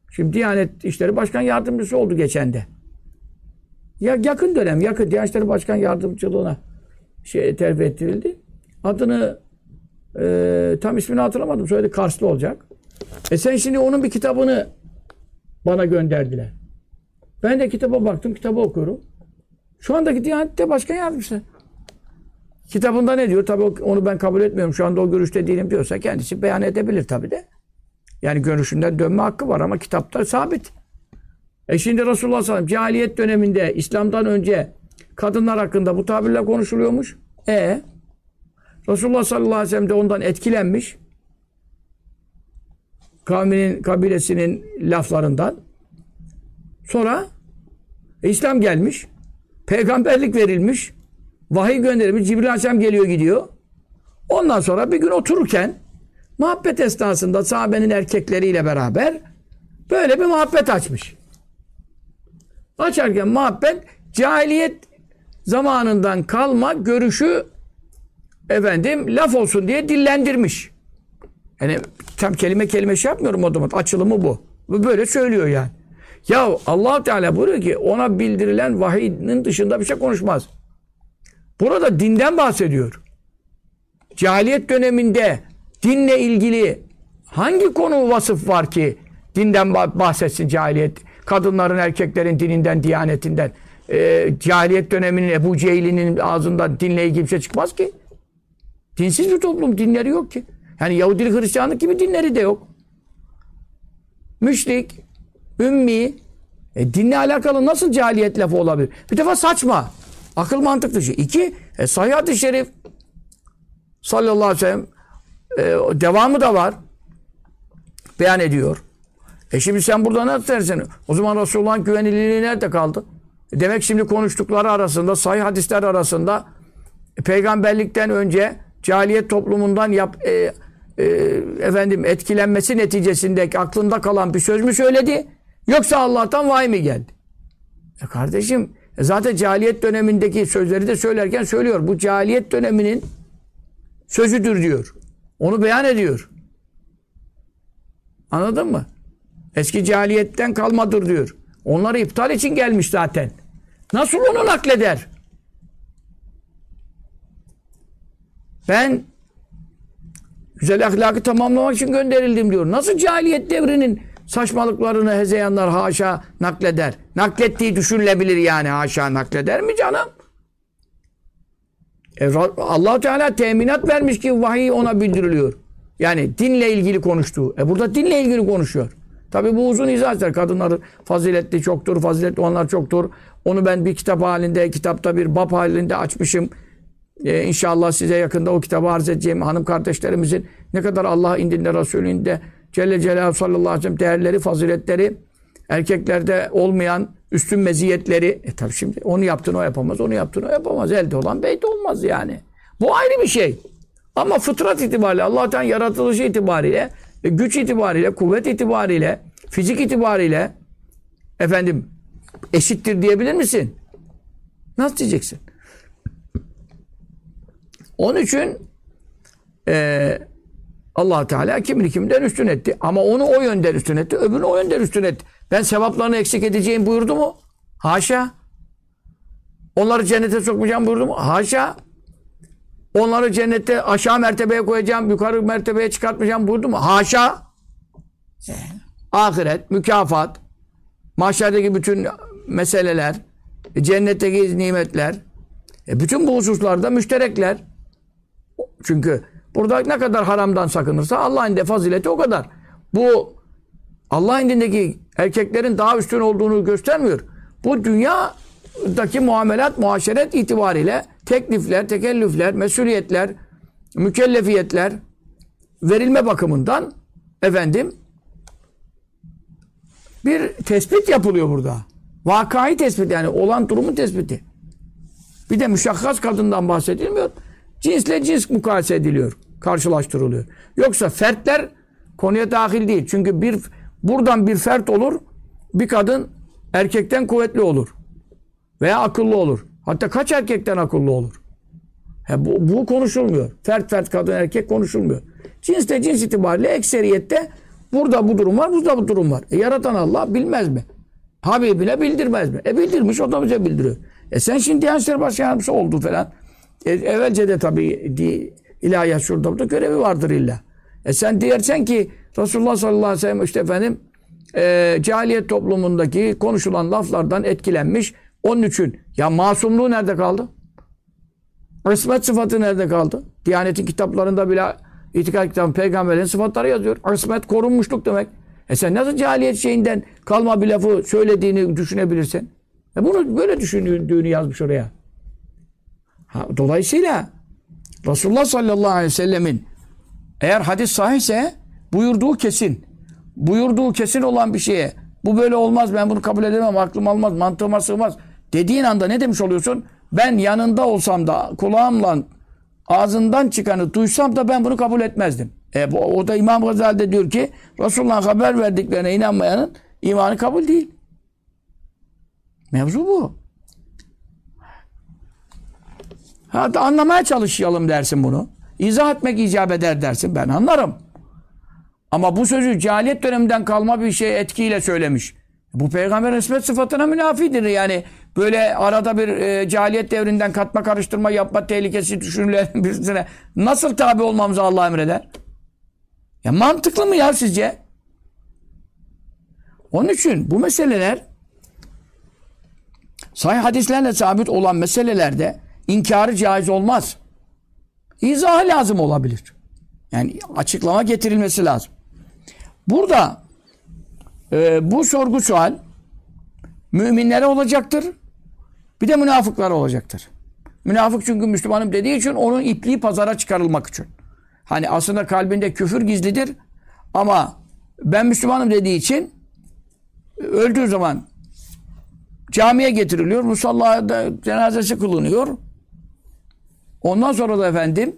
Şimdi Diyanet İşleri Başkan Yardımcısı oldu geçen de. Ya yakın dönem, yakın Diyanet İşleri Başkan Yardımcılığına terfi ettirildi. Adını tam ismini hatırlamadım. Söyledi Karslı olacak. Sen şimdi onun bir kitabını bana gönderdiler. Ben de kitaba baktım, kitabı okuyorum. Şu andaki Diyanet'te Başkan Yardımcısı. Kitabında ne diyor? Tabii onu ben kabul etmiyorum. Şu anda o görüşte değilim diyorsa kendisi beyan edebilir tabii de. Yani görüşünden dönme hakkı var ama kitapta sabit. Şimdi Resulullah sallallahu aleyhi ve sellem cahiliyet döneminde İslam'dan önce kadınlar hakkında bu tabirle konuşuluyormuş. Resulullah sallallahu aleyhi ve sellem de ondan etkilenmiş. Kavminin, kabilesinin laflarından. Sonra İslam gelmiş. Peygamberlik verilmiş. Vahiy gönderilmiş. Cibril Aleyhisselam geliyor gidiyor. Ondan sonra bir gün otururken muhabbet esnasında sahabenin erkekleriyle beraber böyle bir muhabbet açmış. Açarken muhabbet cahiliyet zamanından kalma görüşü laf olsun diye dillendirmiş. Yani tam kelime kelime şey yapmıyorum o zaman. Açılımı bu. Böyle söylüyor yani. Ya Allah Teala buyuruyor ki ona bildirilen vahiyinin dışında bir şey konuşmaz. Burada dinden bahsediyor. Cahiliyet döneminde dinle ilgili hangi konu vasıf var ki dinden bahsetsin cahiliyet? Kadınların, erkeklerin dininden, diyanetinden. Cahiliyet döneminin Ebu Cehil'inin ağzından dinle ilgili bir şey çıkmaz ki. Dinsiz bir toplum. Dinleri yok ki. Yani Yahudilik, Hristiyanlık gibi dinleri de yok. Müşrik, ümmi, dinle alakalı nasıl cahiliyet lafı olabilir? Bir defa saçma. Akıl mantık dışı. İki, Sahih hadis-i şerif sallallahu aleyhi ve sellem devamı da var. Beyan ediyor. Şimdi sen burada ne dersin? O zaman Resulullah'ın güvenilirliği nerede kaldı? Demek şimdi konuştukları arasında, sahih hadisler arasında peygamberlikten önce cahiliyet toplumundan etkilenmesi neticesindeki aklında kalan bir söz mü söyledi? Yoksa Allah'tan vahiy mi geldi? Kardeşim zaten cahiliyet dönemindeki sözleri de söylerken söylüyor. Bu cahiliyet döneminin sözüdür diyor. Onu beyan ediyor. Anladın mı? Eski cahiliyetten kalmadır diyor. Onları iptal için gelmiş zaten. Nasıl onu nakleder? Ben güzel ahlakı tamamlamak için gönderildim diyor. Nasıl cahiliyet devrinin saçmalıklarını hezeyanlar haşa nakleder? Naklettiği düşünülebilir yani haşa nakleder mi canım? Allah Teala teminat vermiş ki vahiy ona bildiriliyor. Yani dinle ilgili konuştuğu. Burada dinle ilgili konuşuyor. Tabi bu uzun izah eder. Kadınların faziletli çoktur, faziletli olanlar çoktur. Onu ben bir kitap halinde, kitapta bir bab halinde açmışım. İnşallah size yakında o kitabı arz edeceğim. Hanım kardeşlerimizin ne kadar Allah indinde, Resulünde Celle Celaluhu sallallahu aleyhi ve sellem değerleri, faziletleri, erkeklerde olmayan üstün meziyetleri. Tabi şimdi onu yaptın o yapamaz, onu yaptın o yapamaz. Elde olan beyde olmaz yani. Bu ayrı bir şey. Ama fıtrat itibariyle, Allah'tan yaratılışı itibariyle, güç itibariyle, kuvvet itibariyle, fizik itibariyle eşittir diyebilir misin? Nasıl diyeceksin? Onun için Allah Teala kimini kimden üstün etti. Ama onu o yönden üstün etti, öbürünü o yönden üstün etti. Ben sevaplarını eksik edeceğim buyurdu mu? Haşa. Onları cennete sokmayacağım buyurdu mu? Haşa. Onları cennette aşağı mertebeye koyacağım, yukarı mertebeye çıkartmayacağım buyurdu mu? Haşa. Ahiret, mükafat, mahşerdeki bütün meseleler, cennetteki nimetler, bütün bu hususlarda müşterekler. Çünkü burada ne kadar haramdan sakınırsa Allah'ın de fazileti o kadar. Bu Allah indindeki erkeklerin daha üstün olduğunu göstermiyor. Bu dünyadaki muamelat, muaşeret itibariyle teklifler, tekellüfler, mesuliyetler, mükellefiyetler verilme bakımından bir tespit yapılıyor burada. Vakayı tespit yani olan durumun tespiti. Bir de müşahhas kadından bahsedilmiyor. Cinsle cins mukayese ediliyor. Karşılaştırılıyor. Yoksa fertler konuya dahil değil. Çünkü buradan bir fert olur. Bir kadın erkekten kuvvetli olur. Veya akıllı olur. Hatta kaç erkekten akıllı olur? Bu konuşulmuyor. Fert kadın erkek konuşulmuyor. Cinsle cins itibariyle ekseriyette Burada bu durum var, burada bu durum var. Yaratan Allah bilmez mi? Habibine bildirmez mi? Bildirmiş, o da bize bildiriyor. Sen şimdi Diyanet İşleri Başkanı Yardımcısı oldu falan. Evvelce de tabii ilahiyat şurada burada görevi vardır illa. Sen diyersen ki Resulullah sallallahu aleyhi ve sellem işte efendim cahiliyet toplumundaki konuşulan laflardan etkilenmiş. Onun için ya masumluğu nerede kaldı? İsmet sıfatı nerede kaldı? Diyanetin kitaplarında bile itikad kitabı peygamberin sıfatları yazıyor. İsmet korunmuşluk demek. Sen nasıl cahiliyet şeyinden kalma bir lafı söylediğini düşünebilirsin? Bunu böyle düşündüğünü yazmış oraya. Dolayısıyla Resulullah sallallahu aleyhi ve sellemin eğer hadis sahihse buyurduğu kesin. Buyurduğu kesin olan bir şeye bu böyle olmaz, ben bunu kabul edemem, aklım almaz, mantığıma sığmaz dediğin anda ne demiş oluyorsun? Ben yanında olsam da kulağımla ağzından çıkanı duysam da ben bunu kabul etmezdim. O da İmam Gazali de diyor ki Resulullah'ın haber verdiklerine inanmayanın imanı kabul değil. Mevzu bu. Hatta anlamaya çalışalım dersin bunu. İzah etmek icap eder dersin. Ben anlarım. Ama bu sözü cahiliyet döneminden kalma bir şey etkiyle söylemiş. Bu peygamber ismet sıfatına münafidir. Yani böyle arada bir cahiliyet devrinden katma karıştırma yapma tehlikesi düşünülen birisine nasıl tabi olmamızı Allah emreder? Ya mantıklı mı ya sizce? Onun için bu meseleler sahih hadislerle sabit olan meselelerde inkarı caiz olmaz. İzahı lazım olabilir. Yani açıklama getirilmesi lazım. Burada bu sorgu sual müminlere olacaktır. Bir de münafıklara olacaktır. Münafık çünkü Müslümanım dediği için onun ipliği pazara çıkarılmak için. Hani aslında kalbinde küfür gizlidir ama ben Müslümanım dediği için öldüğü zaman camiye getiriliyor. Musallada cenazesi kılınıyor. Ondan sonra da efendim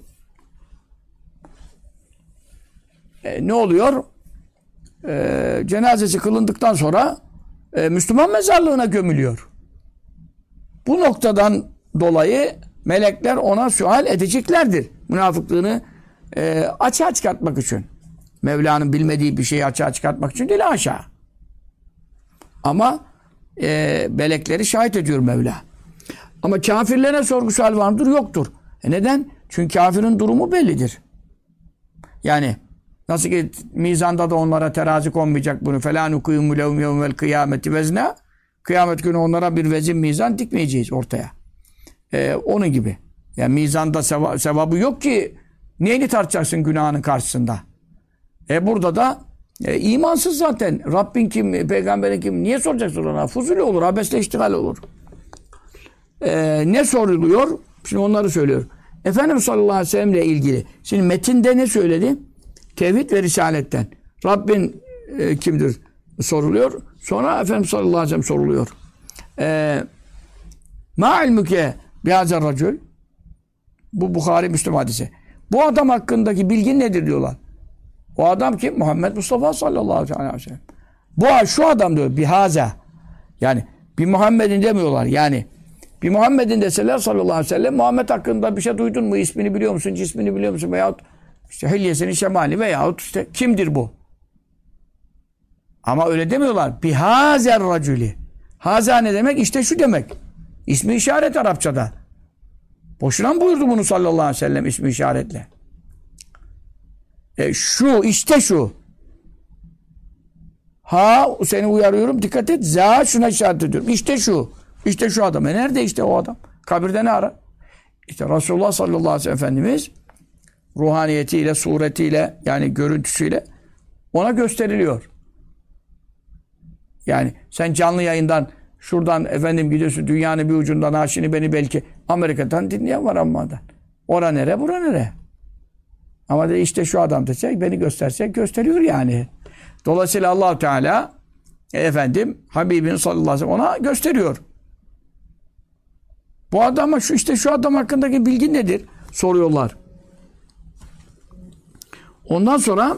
ne oluyor? Cenazesi kılındıktan sonra Müslüman mezarlığına gömülüyor. Bu noktadan dolayı melekler ona sual edeceklerdir. Münafıklığını açığa çıkartmak için. Mevla'nın bilmediği bir şeyi açığa çıkartmak için değil aşağı. Ama melekleri şahit ediyor Mevla. Ama kafirlere sorgu sual var mıdır? Yoktur. Neden? Çünkü kafirin durumu bellidir. Yani nasıl ki mizanda da onlara terazi konmayacak bunu. فَلَا نُقِيمُ لَهُمْ يَوْمَ الْقِيَامَةِ وَزْنًا Kıyamet günü onlara bir vezin mizan dikmeyeceğiz ortaya. Onun gibi. Yani mizanda sevabı yok ki neyini tartacaksın günahının karşısında? Burada da imansız zaten. Rabbin kim, peygamberin kim? Niye soracaksın ona? Fuzuli olur, abesle iştigal olur. Ne soruluyor? Şimdi onları söylüyor. Efendimiz sallallahu aleyhi ve sellem ile ilgili. Şimdi metinde ne söyledi? Tevhid ve risaletten. Rabbin kimdir? Soruluyor. Sonra Efendimiz sallallahu aleyhi ve sellem soruluyor. Ma ilmuke bihazer racül. Bu Bukhari Müslüm hadisi. Bu adam hakkındaki bilgin nedir diyorlar. O adam kim? Muhammed Mustafa sallallahu aleyhi ve sellem. Bu şu adam diyor. Bihaza. Yani bir Muhammed'in demiyorlar. Yani bir Muhammed'in deseler sallallahu aleyhi ve sellem Muhammed hakkında bir şey duydun mu? İsmini biliyor musun? Cismini biliyor musun? Veyahut işte hilyesini, şemali veyahut işte kimdir bu? Ama öyle demiyorlar. Bihazer raculi. Haza ne demek? İşte şu demek. İsmi işaret Arapçada. Boşuna mı buyurdu bunu sallallahu aleyhi ve sellem ismi işaretle? Şu, işte şu. Ha, seni uyarıyorum, dikkat et. Za, şuna işaret ediyorum. İşte şu. İşte şu adam. Nerede işte o adam? Kabirde ne ara? İşte Resulullah sallallahu aleyhi ve sellem Efendimiz ruhaniyetiyle, suretiyle, yani görüntüsüyle ona gösteriliyor. Yani sen canlı yayından şuradan efendim gidiyorsun dünyanın bir ucundan aşini beni belki Amerika'dan dinleyen var Amman'dan. Ora nere, bura nere? Ama de işte şu adam desek, beni göstersek gösteriyor yani. Dolayısıyla Allah-u Teala efendim Habibin sallallahu aleyhi ve sellem ona gösteriyor. Bu adama şu adam hakkındaki bilgi nedir? Soruyorlar. Ondan sonra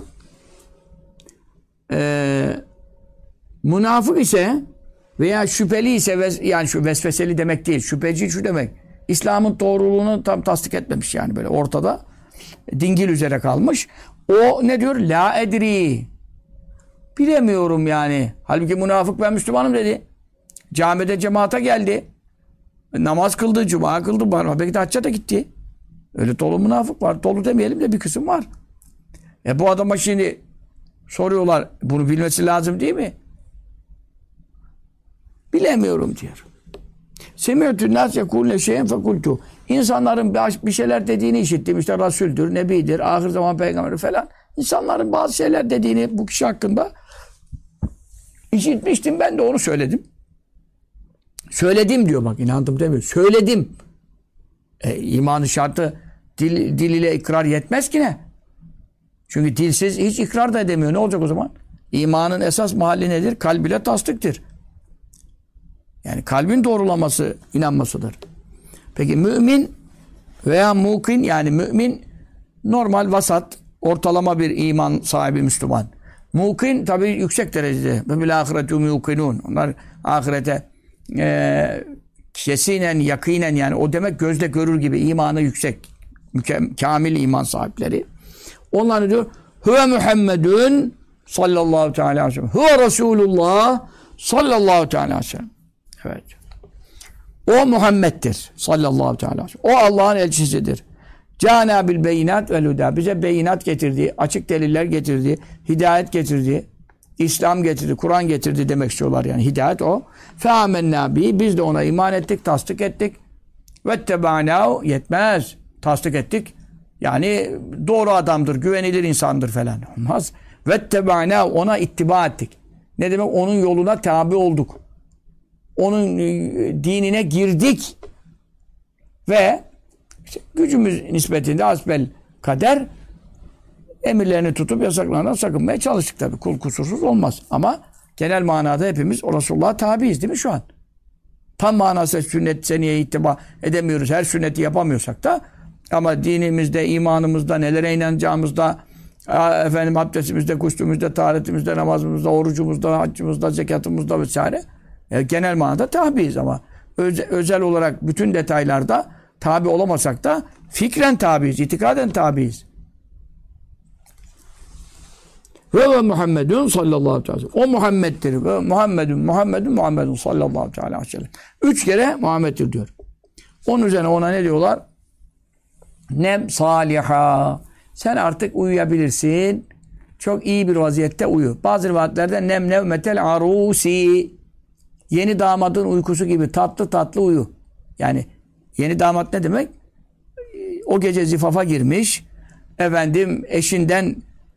münafık ise veya şüpheli ise yani şu vesveseli demek değil. Şüpheci şu demek. İslam'ın doğruluğunu tam tasdik etmemiş yani böyle ortada. Dingil üzere kalmış. O ne diyor? La edri. Bilemiyorum yani. Halbuki münafık ben Müslümanım dedi. Camide cemaate geldi. Namaz kıldı, cuma kıldı. Belki de hacca da gitti. Öyle dolu münafık var. Dolu demeyelim de bir kısım var. Bu adama şimdi soruyorlar. Bunu bilmesi lazım değil mi? Bilemiyorum diyor. Semiyetün nas yekûle şeyen fekultu. İnsanların bir şeyler dediğini işittim. İşte Resul'dür, Nebidir, ahir zaman peygamberi falan. İnsanların bazı şeyler dediğini bu kişi hakkında işitmiştim. Ben de onu söyledim. Söyledim diyor bak, inandım demiyor. Söyledim. İmanın şartı dil ile ikrar yetmez ki ne? Çünkü dilsiz hiç ikrar da edemiyor. Ne olacak o zaman? İmanın esas mahalli nedir? Kalb ile tasdiktir. Yani kalbin doğrulaması, inanmasıdır. Peki mümin veya mukin, yani mümin normal, vasat, ortalama bir iman sahibi Müslüman. Mukin tabii yüksek derecede. Ve bil ahiretü mukinun. Onlar ahirete kesinen, yakinen, yani o demek gözle görür gibi imanı yüksek. Kamil iman sahipleri. Onlar diyor Huve Muhammedun sallallahu teala aleyhi ve sellem. Huve Resulullah sallallahu teala aleyhi ve sellem. Evet. O Muhammed'dir sallallahu teala aleyhi ve sellem. O Allah'ın elçisidir. Câna bil beyinat vel huda. Bize beyinat getirdi, açık deliller getirdi, hidayet getirdi, İslam getirdi, Kur'an getirdi demek istiyorlar yani. Hidayet o. Fe amennâ bi. Biz de ona iman ettik, tasdik ettik. Vettebânâhu. Yetmez. Tasdik ettik. Yani doğru adamdır, güvenilir insandır falan. Olmaz. Vettebânâhu. Ona ittiba ettik. Ne demek? Onun yoluna tabi olduk. Onun dinine girdik. Ve işte gücümüz nispetinde hasbel kader emirlerini tutup yasaklarından sakınmaya çalıştık tabii. Kul kusursuz olmaz. Ama genel manada hepimiz o Resulullah'a tabiiz değil mi şu an? Tam manasıyla sünnet seniyeye ittiba edemiyoruz. Her sünneti yapamıyorsak da ama dinimizde, imanımızda, nelere inanacağımızda, efendim abdestimizde, kuşluğumuzda, taharetimizde, namazımızda, orucumuzda, haccımızda, zekatımızda vesaire genel manada tabiiz ama özel olarak bütün detaylarda tabi olamasak da fikren tabiiz, itikaden tabiiz. Ve Muhammedun sallallahu aleyhi ve sellem. O Muhammed'dir. Ve Muhammedun sallallahu aleyhi ve sellem. 3 kere Muhammed'dir diyor. Onun üzerine ona ne diyorlar? Nem saliha. Sen artık uyuyabilirsin. Çok iyi bir vaziyette uyu. Bazı rivayetlerde nem nevmetel arusi. Yeni damadın uykusu gibi tatlı tatlı uyu. Yani yeni damat ne demek? O gece zifafa girmiş. Efendim eşinden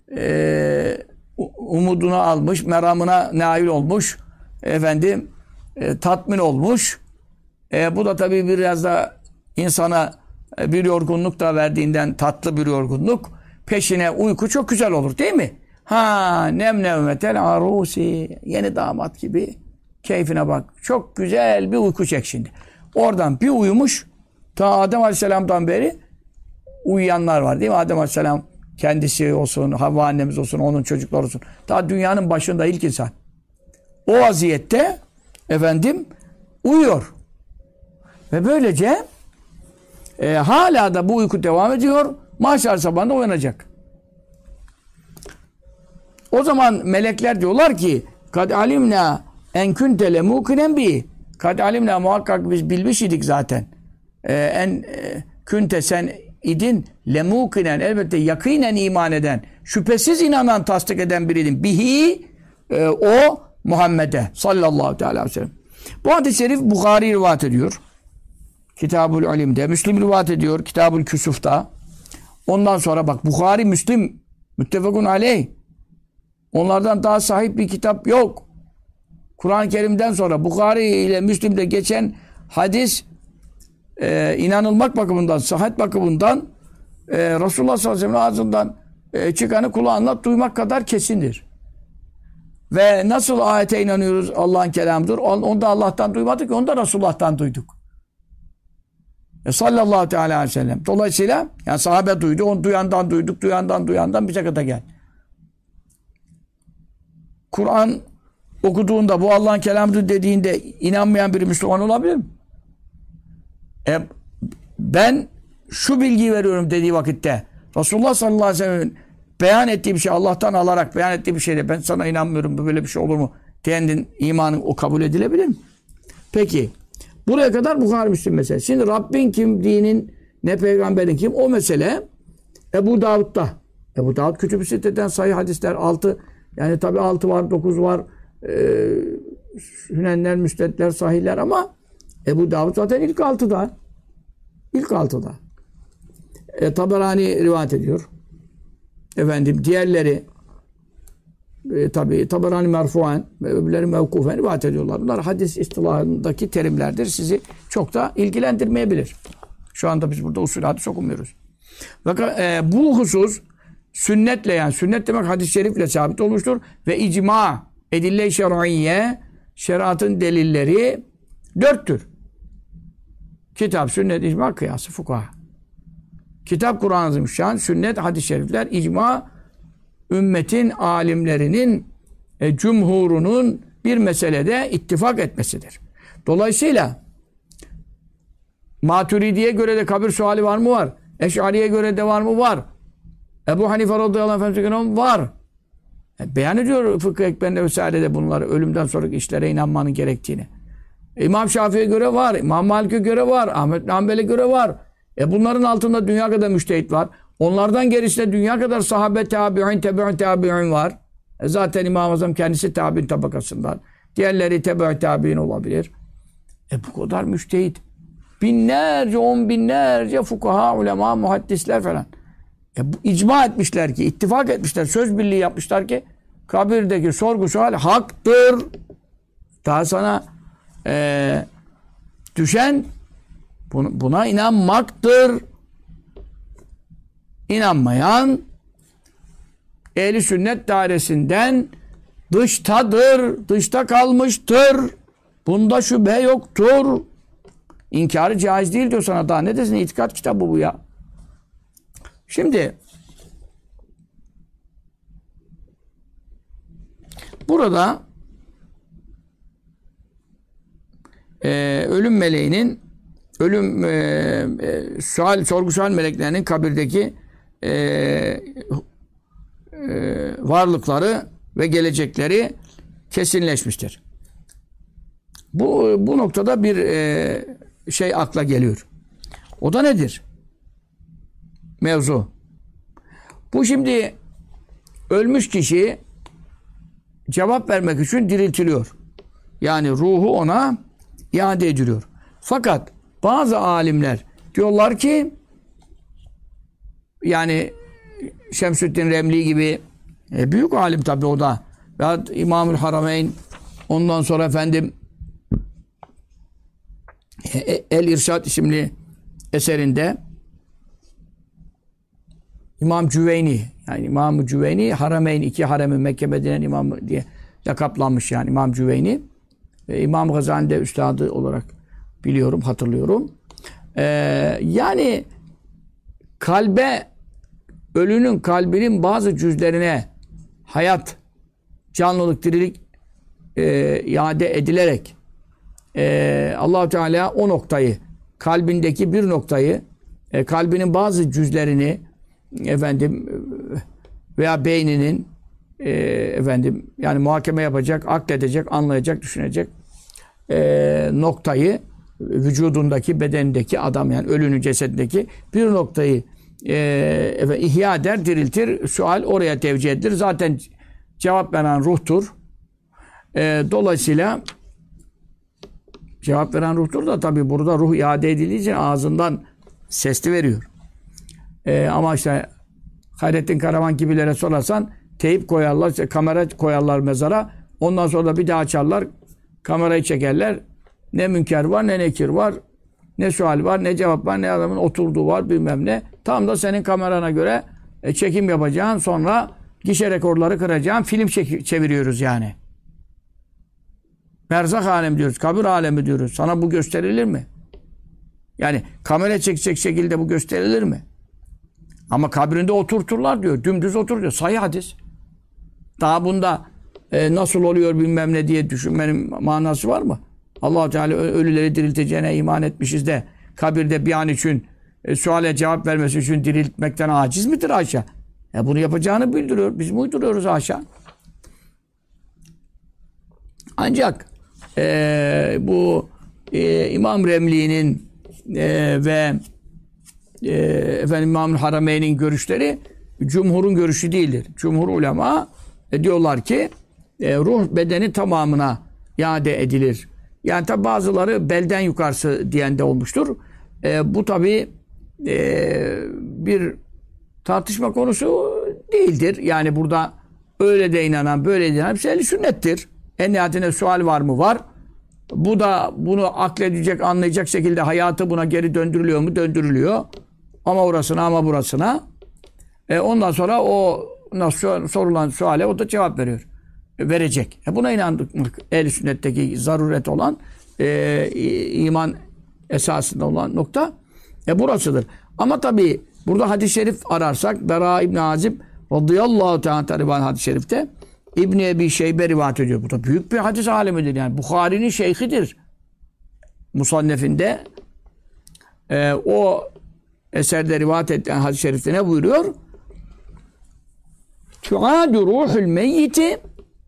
umudunu almış, meramına nail olmuş. Efendim tatmin olmuş. Bu da tabii biraz da insana bir yorgunluk da verdiğinden tatlı bir yorgunluk. Peşine uyku çok güzel olur değil mi? Nem nevmetel arusi. Yeni damat gibi. Keyfine bak. Çok güzel bir uyku çek şimdi. Oradan bir uyumuş. Ta Adem Aleyhisselam'dan beri uyuyanlar var değil mi? Adem Aleyhisselam kendisi olsun, Havva annemiz olsun, onun çocukları olsun. Daha dünyanın başında ilk insan. O vaziyette efendim uyuyor. Ve böylece hala da bu uyku devam ediyor. Mahşer sabahında uyanacak. O zaman melekler diyorlar ki kad alimna en kunte lemukinen bi. Kad alimna, muhakkak biz bilmiş idik zaten. Kunte sen idin lemukinen, elbette yakinen iman eden, şüphesiz inanan, tasdik eden biriydin. Bihi o Muhammed'e sallallahu aleyhi ve sellem. Bu hadis-i şerif Bukhari rivayet ediyor. Kitab-ül İlim'de. Müslim rivayet ediyor. Kitab-ül Küsuf'ta. Ondan sonra bak Bukhari, Müslim müttefekun aleyh. Onlardan daha sahip bir kitap yok. Kur'an-ı Kerim'den sonra Bukhari ile Müslim'de geçen hadis inanılmak bakımından, sıhhat bakımından Resulullah sallallahu aleyhi ve sellem ağzından çıkanı kulağınla duymak kadar kesindir. Ve nasıl ayete inanıyoruz Allah'ın kelamıdır? Onu da Allah'tan duymadık, onu da Resulullah'tan duyduk. Sallallahu aleyhi ve sellem. Dolayısıyla yani sahabe duydu, onu duyandan duyduk, duyandan bize kadar gel. Kur'an okuduğunda bu Allah'ın kelamıdır dediğinde inanmayan bir Müslüman olabilir mi? Ben şu bilgiyi veriyorum dediği vakitte Resulullah sallallahu aleyhi ve sellem'in beyan ettiği bir şey, Allah'tan alarak beyan ettiği bir şeyde ben sana inanmıyorum, böyle bir şey olur mu? Diyenin imanın o kabul edilebilir mi? Peki, buraya kadar Bukhari Müslim mesele. Şimdi Rabbin kim, dinin ne, peygamberin kim? O mesele Ebu Davud'da. Ebu Davud Kütüb-i Sitte'den sahih hadisler 6. Yani tabi 6 var, 9 var. Sünenler, müsnedler, sahihler ama Ebu Davud zaten ilk 6'da. İlk 6'da. Taberani rivayet ediyor. Efendim diğerleri tabi Taberani merfuan ve öbürleri mevkufen rivayet ediyorlar. Bunlar hadis istilahındaki terimlerdir. Sizi çok da ilgilendirmeyebilir. Şu anda biz burada usul hadis okumuyoruz. Fakat bu husus sünnetle, yani sünnet demek hadis-i şerifle sabit olmuştur ve icma, edille-i şer'iyye, şeriatın delilleri 4'tür. Kitap, sünnet, icma, kıyası, fukaha. Kitap, Kur'an-ı Azimüşşan, sünnet, hadis-i şerifler, icma, ümmetin alimlerinin, cumhurunun bir meselede ittifak etmesidir. Dolayısıyla Maturidi'ye göre de kabir suali var mı? Var. Eş'ari'ye göre de var mı? Var. Ebu Hanife radıyallahu anh var. Beyan ediyor Fıkıh Ekber'inde vesairede bunları, ölümden sonraki işlere inanmanın gerektiğini. İmam Şafii'ye göre var. İmam Malik'e göre var. Ahmet bin Hanbel'e göre var. Bunların altında dünya kadar müştehit var. Onlardan gerisinde dünya kadar sahabe, tabi'in, tebe'ün tabi'in var. Zaten İmam-ı Azam kendisi tabi'in tabakasından. Diğerleri tebe'ün tabi'in olabilir. Bu kadar müştehit. Binlerce, 10 binlerce fukaha, ulema, muhaddisler falan. İcma etmişler ki, ittifak etmişler, söz birliği yapmışlar ki kabirdeki sorgu sual haktır. Daha sana düşen buna inanmaktır. İnanmayan ehli sünnet dairesinden dıştadır, dışta kalmıştır. Bunda şüphe yoktur. İnkarı caiz değil diyor sana, daha ne desin, itikat kitabı bu ya. Şimdi burada ölüm meleğinin sorgu sual meleklerinin kabirdeki varlıkları ve gelecekleri kesinleşmiştir. Bu noktada bir şey akla geliyor. O da nedir? Mevzu. Bu şimdi ölmüş kişi cevap vermek için diriltiliyor. Yani ruhu ona iade ediliyor. Fakat bazı alimler diyorlar ki, yani Şemsüddin Remli gibi büyük alim tabi o da, ve İmam-ül Harameyn, ondan sonra efendim El-İrşad isimli eserinde İmam Cüveyni, yani İmam Cüveyni, Harameyn, 2 haremin Mekke Medine'nin imamı diye lakaplanmış yani İmam Cüveyni. İmam Gazali'de üstadı olarak biliyorum, hatırlıyorum. Yani kalbe, ölünün kalbinin bazı cüzlerine hayat, canlılık, dirilik iade edilerek Allah-u Teala o noktayı, kalbindeki bir noktayı, kalbinin bazı cüzlerini efendim veya beyninin efendim yani muhakeme yapacak, akledecek, anlayacak, düşünecek noktayı, vücudundaki, bedenindeki adam, yani ölünün cesedindeki bir noktayı ihya eder, diriltir. Sual oraya tevcih edilir. Zaten cevap veren ruhtur. Dolayısıyla cevap veren ruhtur da tabi burada ruh iade edildiği için ağzından sesli veriyor. Ama işte Hayrettin Karaman gibilere sorarsan teyip koyarlar, işte kamera koyarlar mezara. Ondan sonra da bir daha açarlar. Kamerayı çekerler. Ne münker var, ne nekir var, ne sual var, ne cevap var, ne adamın oturduğu var, bilmem ne. Tam da senin kamerana göre çekim yapacağın, sonra gişe rekorları kıracağın film çeviriyoruz yani. Berzak alemi diyoruz, kabir alemi diyoruz. Sana bu gösterilir mi? Yani kamera çekecek şekilde bu gösterilir mi? Ama kabrinde oturturlar diyor. Dümdüz otur diyor. Sahih hadis. Daha bunda nasıl oluyor bilmem ne diye düşünmenin manası var mı? Allah-u Teala ölüleri dirilteceğine iman etmişiz de kabirde bir an için suale cevap vermesi için diriltmekten aciz midir Ayşe? Bunu yapacağını bildiriyor. Biz mi uyduruyoruz haşa? Ancak bu İmam Remli'nin ve efendim İmam-ül Harameyn'in görüşleri cumhurun görüşü değildir. Cumhur ulema diyorlar ki ruh bedeni tamamına iade edilir. Yani tabi bazıları belden yukarısı diyen de olmuştur. Bu tabi bir tartışma konusu değildir. Yani burada öyle de inanan, böyle de inanan hepsi ehl-i sünnettir. En nihayetinde sual var mı? Var. Bu da bunu akledecek, anlayacak şekilde hayatı buna geri döndürülüyor mu? Döndürülüyor. Ama orasına ama burasına. Ondan sonra o sorulan suale o da cevap veriyor. Verecek. Buna inandık. Ehl-i sünnetteki zaruret olan iman esasında olan nokta burasıdır. Ama tabii burada hadis-i şerif ararsak Bera İbn Azib radıyallahu teala hadis-i şerifte İbn Ebi Şeybe rivayet ediyor. Bu da büyük bir hadis alemidir yani. Bukhari'nin şeyhidir. Musannefinde o eserde rivayet edilen hadis-i şerifte ne buyuruyor? Tu'adu ruhul meyyiti,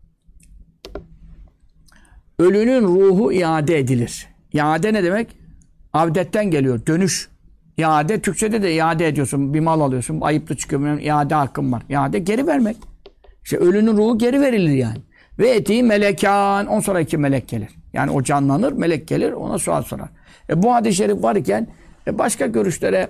ölünün ruhu iade edilir. İade ne demek? Avdetten geliyor. Dönüş. İade, Türkçe'de de iade ediyorsun. Bir mal alıyorsun. Ayıplı çıkıyor. İade hakkın var. İade geri vermek. İşte ölünün ruhu geri verilir yani. Ve eti melekan. On sonra iki melek gelir. Yani o canlanır. Melek gelir. Ona sual sorar. Bu hadis-i şerif var iken başka görüşlere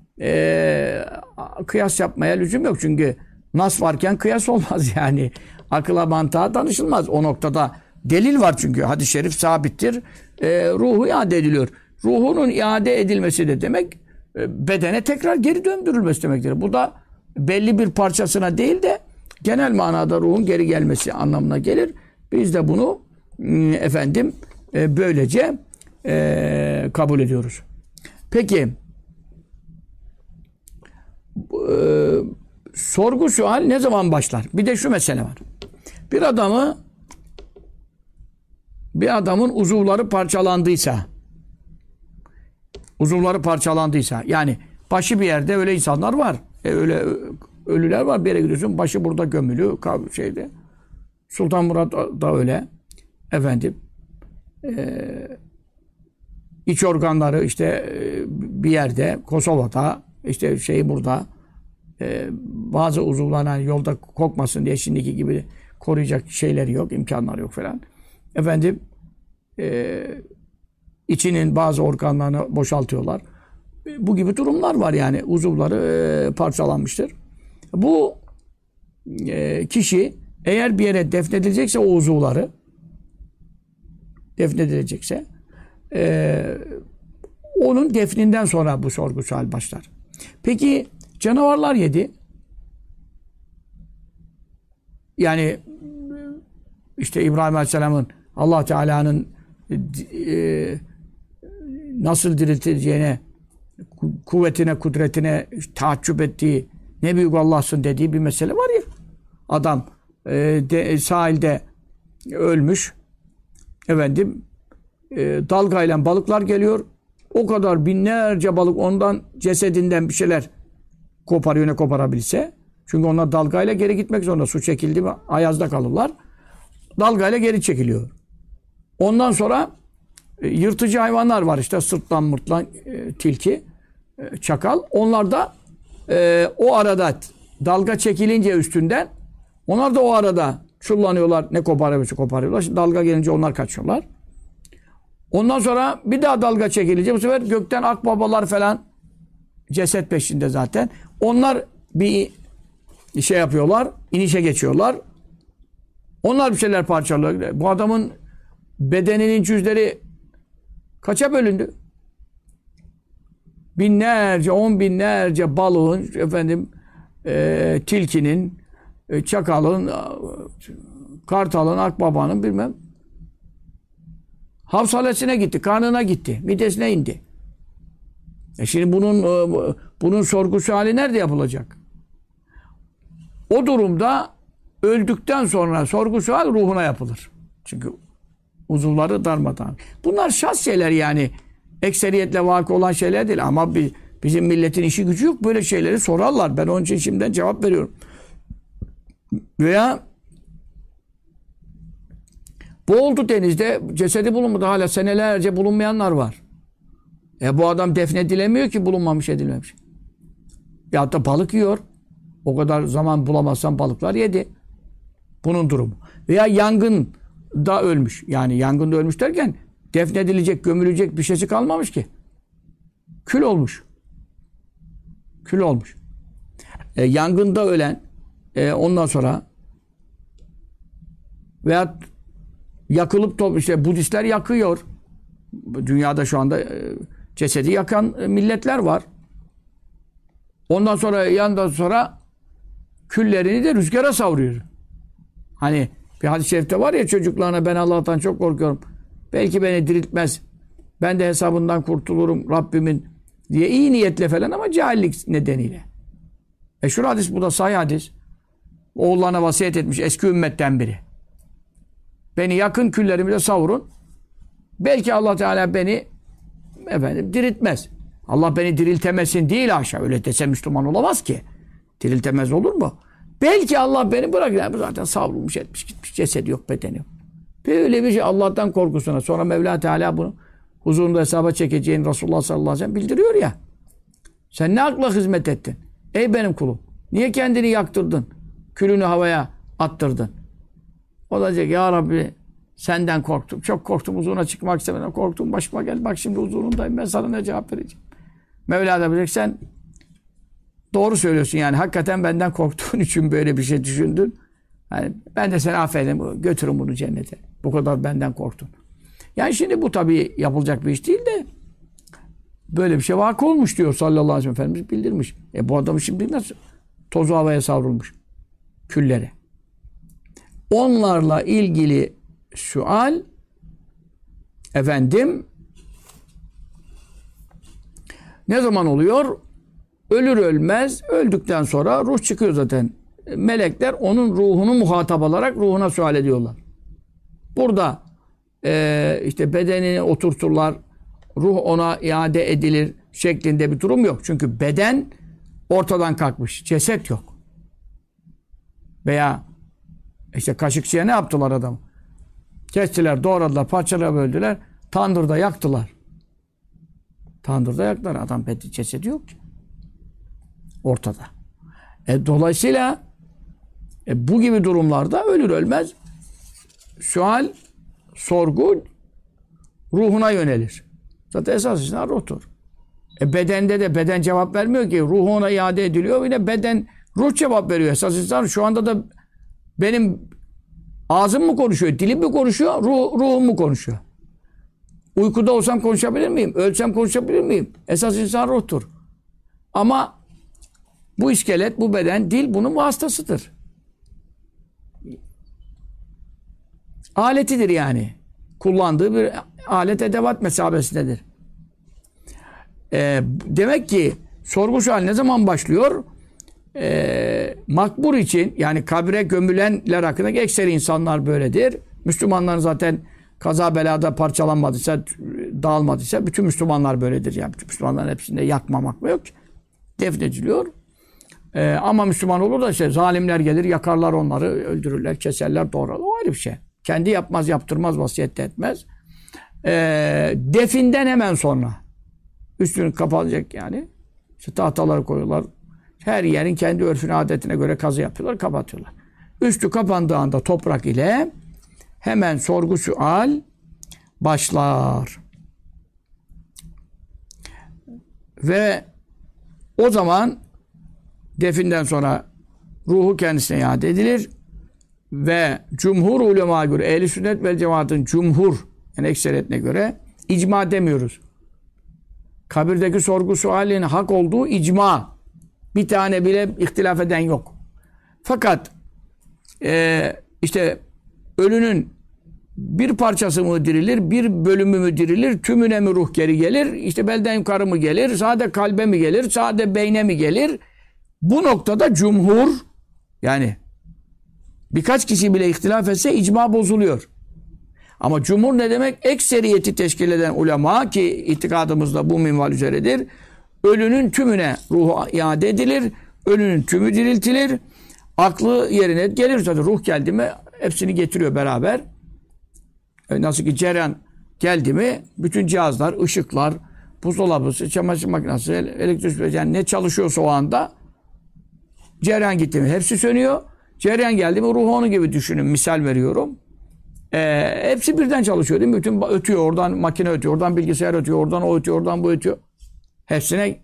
kıyas yapmaya lüzum yok. Çünkü nas varken kıyas olmaz yani. Akıla mantığa danışılmaz. O noktada delil var çünkü. Hadis-i şerif sabittir. Ruhu iade ediliyor. Ruhunun iade edilmesi de demek bedene tekrar geri döndürülmesi demektir. Bu da belli bir parçasına değil de genel manada ruhun geri gelmesi anlamına gelir. Biz de bunu böylece kabul ediyoruz. Peki sorgu sual ne zaman başlar? Bir de şu mesele var. Bir adamın uzuvları parçalandıysa yani başı bir yerde öyle insanlar var. Öyle ölüler var. Bir yere gidiyorsun başı burada gömülü şeyde. Sultan Murat da öyle. İç organları işte bir yerde Kosova'da işte burada bazı uzuvlar hani yolda kokmasın diye şimdiki gibi koruyacak şeyleri yok, imkanları yok falan. İçinin bazı organlarını boşaltıyorlar. Bu gibi durumlar var yani. Uzuvları parçalanmıştır. Bu kişi eğer bir yere defnedilecekse o uzuvları defnedilecekse onun defninden sonra bu sorgu sual başlar. Peki canavarlar yedi. Yani işte İbrahim Aleyhisselam'ın Allah Teala'nın nasıl diriltileceğine, kuvvetine, kudretine taaccüp ettiği, ne büyük Allah'sın dediği bir mesele var ya. Adam sahilde ölmüş. Dalgayla balıklar geliyor. O kadar binlerce balık ondan cesedinden bir şeyler koparıyor ne koparabilse. Çünkü onlar dalgayla geri gitmek zorunda. Su çekildi mi ayazda kalırlar. Dalgayla geri çekiliyor. Ondan sonra yırtıcı hayvanlar var işte sırtlan mırtlan tilki, çakal. Onlar da o arada dalga çekilince üstünden onlar da o arada çullanıyorlar. Ne koparıyorlar. Şimdi dalga gelince onlar kaçıyorlar. Ondan sonra bir daha dalga çekilince bu sefer gökten akbabalar falan ceset peşinde zaten. Onlar bir şey yapıyorlar. İnişe geçiyorlar. Onlar bir şeyler parçalıyor. Bu adamın bedeninin cüzleri kaça bölündü? Binlerce, on binlerce balığın, tilkinin, çakalın, kartalın, akbabanın bilmem hafsalesine gitti, karnına gitti, midesine indi. Şimdi bunun sorgusu hali nerede yapılacak? O durumda öldükten sonra sorgu sual ruhuna yapılır. Çünkü uzuvları darmadağın. Bunlar şahs şeyler yani. Ekseriyetle vakı olan şeyler değil. Ama bizim milletin işi gücü yok. Böyle şeyleri sorarlar. Ben onun için şimdiden cevap veriyorum. Veya boğuldu denizde, cesedi bulunmadı. Hala senelerce bulunmayanlar var. Bu adam defnedilemiyor ki bulunmamış edilmemiş. Ya da balık yiyor. O kadar zaman bulamazsan balıklar yedi. Bunun durumu. Veya yangında ölmüş. Yani yangında ölmüş derken defnedilecek, gömülecek bir şeysi kalmamış ki. Kül olmuş. Kül olmuş. Yangında ölen ondan sonra veya yakılıp işte Budistler yakıyor. Dünyada şu anda cesedi yakan milletler var. Ondan sonra küllerini de rüzgara savuruyor. Hani bir hadis-i şerifte var ya, çocuklarına ben Allah'tan çok korkuyorum. Belki beni diriltmez. Ben de hesabından kurtulurum Rabbimin diye iyi niyetle falan ama cahillik nedeniyle. Şu hadis, bu da sahih hadis. Oğullarına vasiyet etmiş eski ümmetten biri. Beni yakın küllerimi de savurun. Belki Allah Teala beni diriltmez. Allah beni diriltemesin değil haşa. Öyle dese Müslüman olamaz ki. Diriltemez olur mu? Belki Allah beni bırakır. Yani bu zaten savrulmuş etmiş gitmiş. Cesedi yok, bedeni yok. Böyle bir şey Allah'tan korkusuna. Sonra Mevla Teala bunu huzurunda hesaba çekeceğini Resulullah sallallahu aleyhi ve sellem bildiriyor ya. Sen ne akla hizmet ettin? Ey benim kulum. Niye kendini yaktırdın? Külünü havaya attırdın. O da diyecek ya Rabbi senden korktum. Çok korktum. Huzuruna çıkmak istemeden korktum. Başıma gel. Bak şimdi huzurundayım. Ben sana ne cevap vereceğim? Mevla da diyecek sen doğru söylüyorsun yani. Hakikaten benden korktuğun için böyle bir şey düşündün. Yani ben de seni affedeyim. Götürün bunu cennete. Bu kadar benden korktun. Yani şimdi bu tabii yapılacak bir iş değil de böyle bir şey vakı olmuş diyor sallallahu aleyhi ve sellem Efendimiz bildirmiş. Bu adam şimdi nasıl tozu havaya savrulmuş küllere. Onlarla ilgili sual ne zaman oluyor? Ölür ölmez, öldükten sonra ruh çıkıyor zaten. Melekler onun ruhunu muhatap alarak ruhuna sual ediyorlar. Burada işte bedenini oturturlar, ruh ona iade edilir şeklinde bir durum yok. Çünkü beden ortadan kalkmış, ceset yok. Veya işte Kaşıkçı'ya ne yaptılar adam? Kestiler, doğradılar, parçalara böldüler, tandırda yaktılar. Tandırda yaktılar, adam cesedi yok ki. Ortada. Dolayısıyla bu gibi durumlarda ölür ölmez sual, sorgu ruhuna yönelir. Zaten esasında ruhtur. Bedende de beden cevap vermiyor ki. Ruhu ona iade ediliyor. Yine beden, ruh cevap veriyor. Esasında şu anda da benim ağzım mı konuşuyor, dilim mi konuşuyor, ruhum mu konuşuyor? Uykuda olsam konuşabilir miyim? Ölsem konuşabilir miyim? Esas insan ruhtur. Ama bu iskelet, bu beden, dil bunun vasıtasıdır. Aletidir yani. Kullandığı bir alet edevat mesabesindedir. Demek ki sorgu sual ne zaman başlıyor? Makbur için yani kabre gömülenler hakkındaki ekseri insanlar böyledir. Müslümanların zaten kaza belada parçalanmadıysa, dağılmadıysa bütün Müslümanlar böyledir. Yani bütün Müslümanların hepsinde yakmamak mı yok? Defnediliyor. Ama Müslüman olur da işte zalimler gelir, yakarlar onları, öldürürler, keserler, doğrarlar. O ayrı bir şey. Kendi yapmaz, yaptırmaz, vasiyette etmez. Definden hemen sonra üstünü kapatacak yani. İşte tahtaları koyuyorlar. Her yerin kendi örfüne, adetine göre kazı yapıyorlar, kapatıyorlar. Üstü kapandığı anda toprak ile hemen sorgu sual başlar. Ve o zaman definden sonra ruhu kendisine iade edilir ve cumhur ulema göre, ehl-i sünnet vel cemaatın cumhur yani ekseriyetine göre icma demiyoruz. Kabirdeki sorgu sualinin hak olduğu icma. Bir tane bile ihtilaf eden yok. Fakat işte ölünün bir parçası mı dirilir, bir bölümü mü dirilir, tümüne mi ruh geri gelir, işte belden yukarı mı gelir, sade kalbe mi gelir, sade beyne mi gelir? Bu noktada cumhur yani birkaç kişi bile ihtilaf etse icma bozuluyor. Ama cumhur ne demek? Ekseriyeti teşkil eden ulema ki itikadımızda bu minval üzeredir. Ölünün tümüne ruhu iade edilir. Ölünün tümü diriltilir. Aklı yerine gelir zaten. Ruh geldi mi hepsini getiriyor beraber. Nasıl ki cereyan geldi mi bütün cihazlar, ışıklar, buzdolabı, çamaşır makinesi, elektrik süpürgesi yani ne çalışıyorsa o anda cereyan gitti mi hepsi sönüyor. Cereyan geldi mi ruh onu gibi düşünün. Misal veriyorum. Hepsi birden çalışıyor değil mi? Bütün ötüyor. Oradan makine ötüyor. Oradan bilgisayar ötüyor. Oradan o ötüyor. Oradan bu ötüyor. Hepsine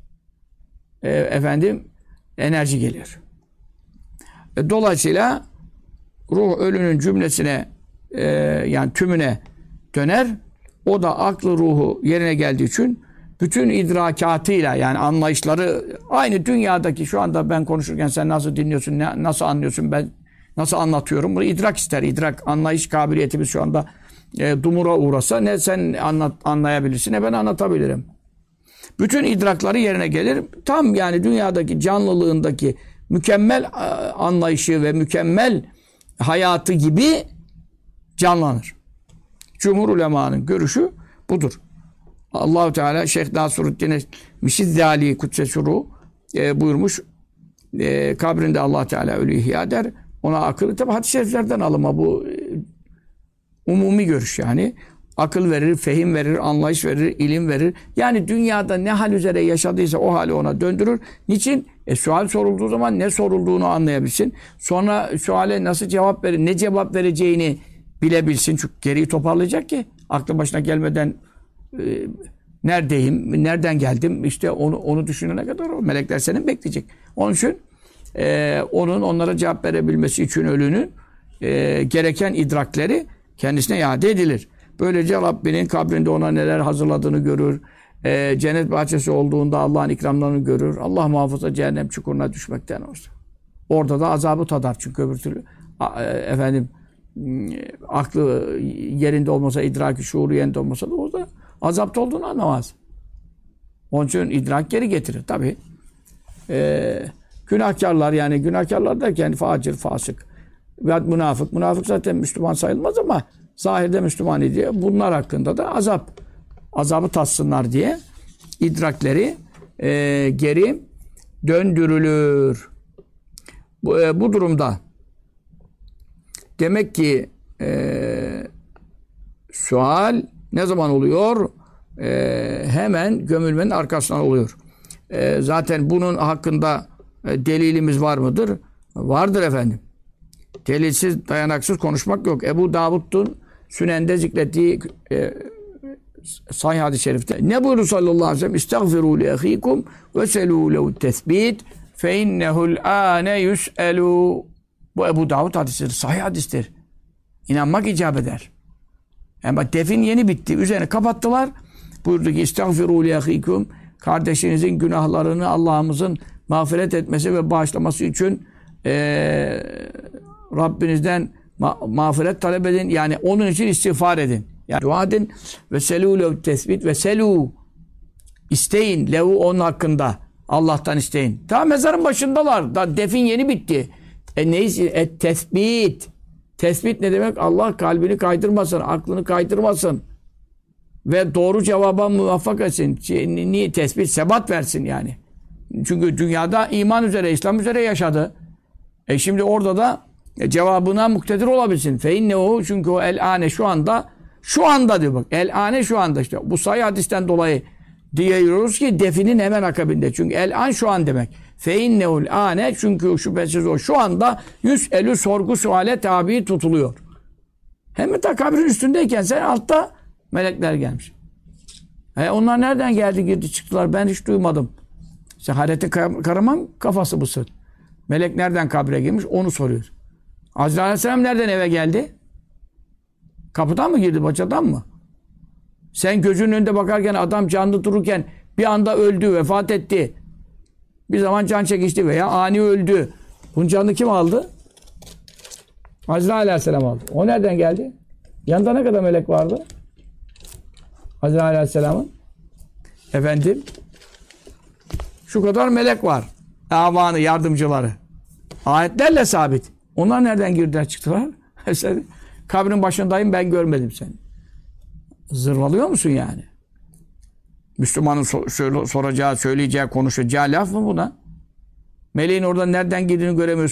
enerji gelir. Dolayısıyla ruh ölünün cümlesine yani tümüne döner. O da aklı ruhu yerine geldiği için bütün idrakatıyla yani anlayışları aynı dünyadaki şu anda ben konuşurken sen nasıl dinliyorsun, nasıl anlıyorsun, ben nasıl anlatıyorum. Bunu idrak ister. İdrak, anlayış kabiliyetimiz şu anda dumura uğrasa ne sen anlayabilirsin ne ben anlatabilirim. Bütün idrakları yerine gelir. Tam yani dünyadaki canlılığındaki mükemmel anlayışı ve mükemmel hayatı gibi canlanır. Cumhur ulemanın görüşü budur. Allah-u Teala Şeyh Nasruddin Mişizzali Kudsesuru buyurmuş. Kabrinde Allah Teala ölü ihya eder. Ona akıl, tabi hadis-i şeriflerden alınma bu umumi görüş yani. Akıl verir, fehim verir, anlayış verir, ilim verir. Yani dünyada ne hal üzere yaşadıysa o hali ona döndürür. Niçin? Sual sorulduğu zaman ne sorulduğunu anlayabilsin. Sonra suale nasıl cevap verir, ne cevap vereceğini bilebilsin. Çünkü geriyi toparlayacak ki aklı başına gelmeden neredeyim, nereden geldim işte onu düşünene kadar o melekler senin bekleyecek. Onun için onlara cevap verebilmesi için ölünün gereken idrakleri kendisine iade edilir. Böylece Rabbinin kabrinde ona neler hazırladığını görür. Cennet bahçesi olduğunda Allah'ın ikramlarını görür. Allah muhafaza cehennem çukuruna düşmekten olsun. Orada da azabı tadar. Çünkü öbür türlü aklı yerinde olmasa, idraki şuuru yerinde olmasa da o da azapta olduğunu anlamaz. Onun için idrak geri getirir. Tabii günahkarlar yani günahkarlar derken facir, fasık ve münafık. Münafık zaten Müslüman sayılmaz ama zahirde Müslüman diye bunlar hakkında da azabı tatsınlar diye idrakleri geri döndürülür. Bu durumda demek ki sual ne zaman oluyor? Hemen gömülmenin arkasından oluyor. Zaten bunun hakkında delilimiz var mıdır? Vardır efendim. Delilsiz, dayanaksız konuşmak yok. Ebu Davud'un Sünen'de zikrettiği Sahih hadis-i şerifte ne buyurdu sallallahu aleyhi ve sellem? İstagfiru li ehikum ve selû lehu tethbit fe innehu'l âne yus'elû. Bu Ebu Davud hadisidir. Sahih hadistir. İnanmak icap eder. Ama defin yeni bitti. Üzerine kapattılar. Buyurdu ki İstagfiru li ehikum. Kardeşinizin günahlarını Allah'ımızın mağfiret etmesi ve bağışlaması için Rabbinizden mağfiret talep edin. Yani onun için istiğfar edin. Yani dua edin. Ve selû lehu tesbit ve selû. İsteyin. Lehu onun hakkında. Allah'tan isteyin. Daha mezarın başındalar. Daha defin yeni bitti. Neyse? Tesbit. Tesbit ne demek? Allah kalbini kaydırmasın. Aklını kaydırmasın. Ve doğru cevaba muvaffak etsin. Niye? Tesbit, sebat versin yani. Çünkü dünyada iman üzere, İslam üzere yaşadı. Şimdi orada da cevabına muktedir olabilsin. Feinnehu çünkü o el-ane şu anda diyor bak. El-ane şu anda işte. Bu sayı hadisten dolayı diyoruz ki definin hemen akabinde. Çünkü el-an şu an demek. Feinnehu'l ane çünkü şüphesiz o şu anda 150 sorgu suale tabi tutuluyor. Hem de kabrin üstündeyken sen altta melekler gelmiş. Onlar nereden geldi girdi çıktılar ben hiç duymadım. Sen Hayrettin Karaman kafası mısın? Melek nereden kabre girmiş onu soruyor. Azrail Aleyhisselam nereden eve geldi? Kapıdan mı girdi, bacadan mı? Sen gözünün önünde bakarken adam canlı dururken bir anda öldü, vefat etti. Bir zaman can çekişti veya ani öldü. Bunun canını kim aldı? Azrail Aleyhisselam aldı. O nereden geldi? Yanında ne kadar melek vardı? Azrail Aleyhisselam'ın. Efendim? Şu kadar melek var. Avanı, yardımcıları. Ayetlerle sabit. Onlar nereden girdiler çıktılar? Sen, kabrin başındayım ben görmedim seni. Zırvalıyor musun yani? Müslümanın soracağı, söyleyeceği, konuşacağı laf mı buna? Meleğin oradan nereden girdiğini göremiyorsun.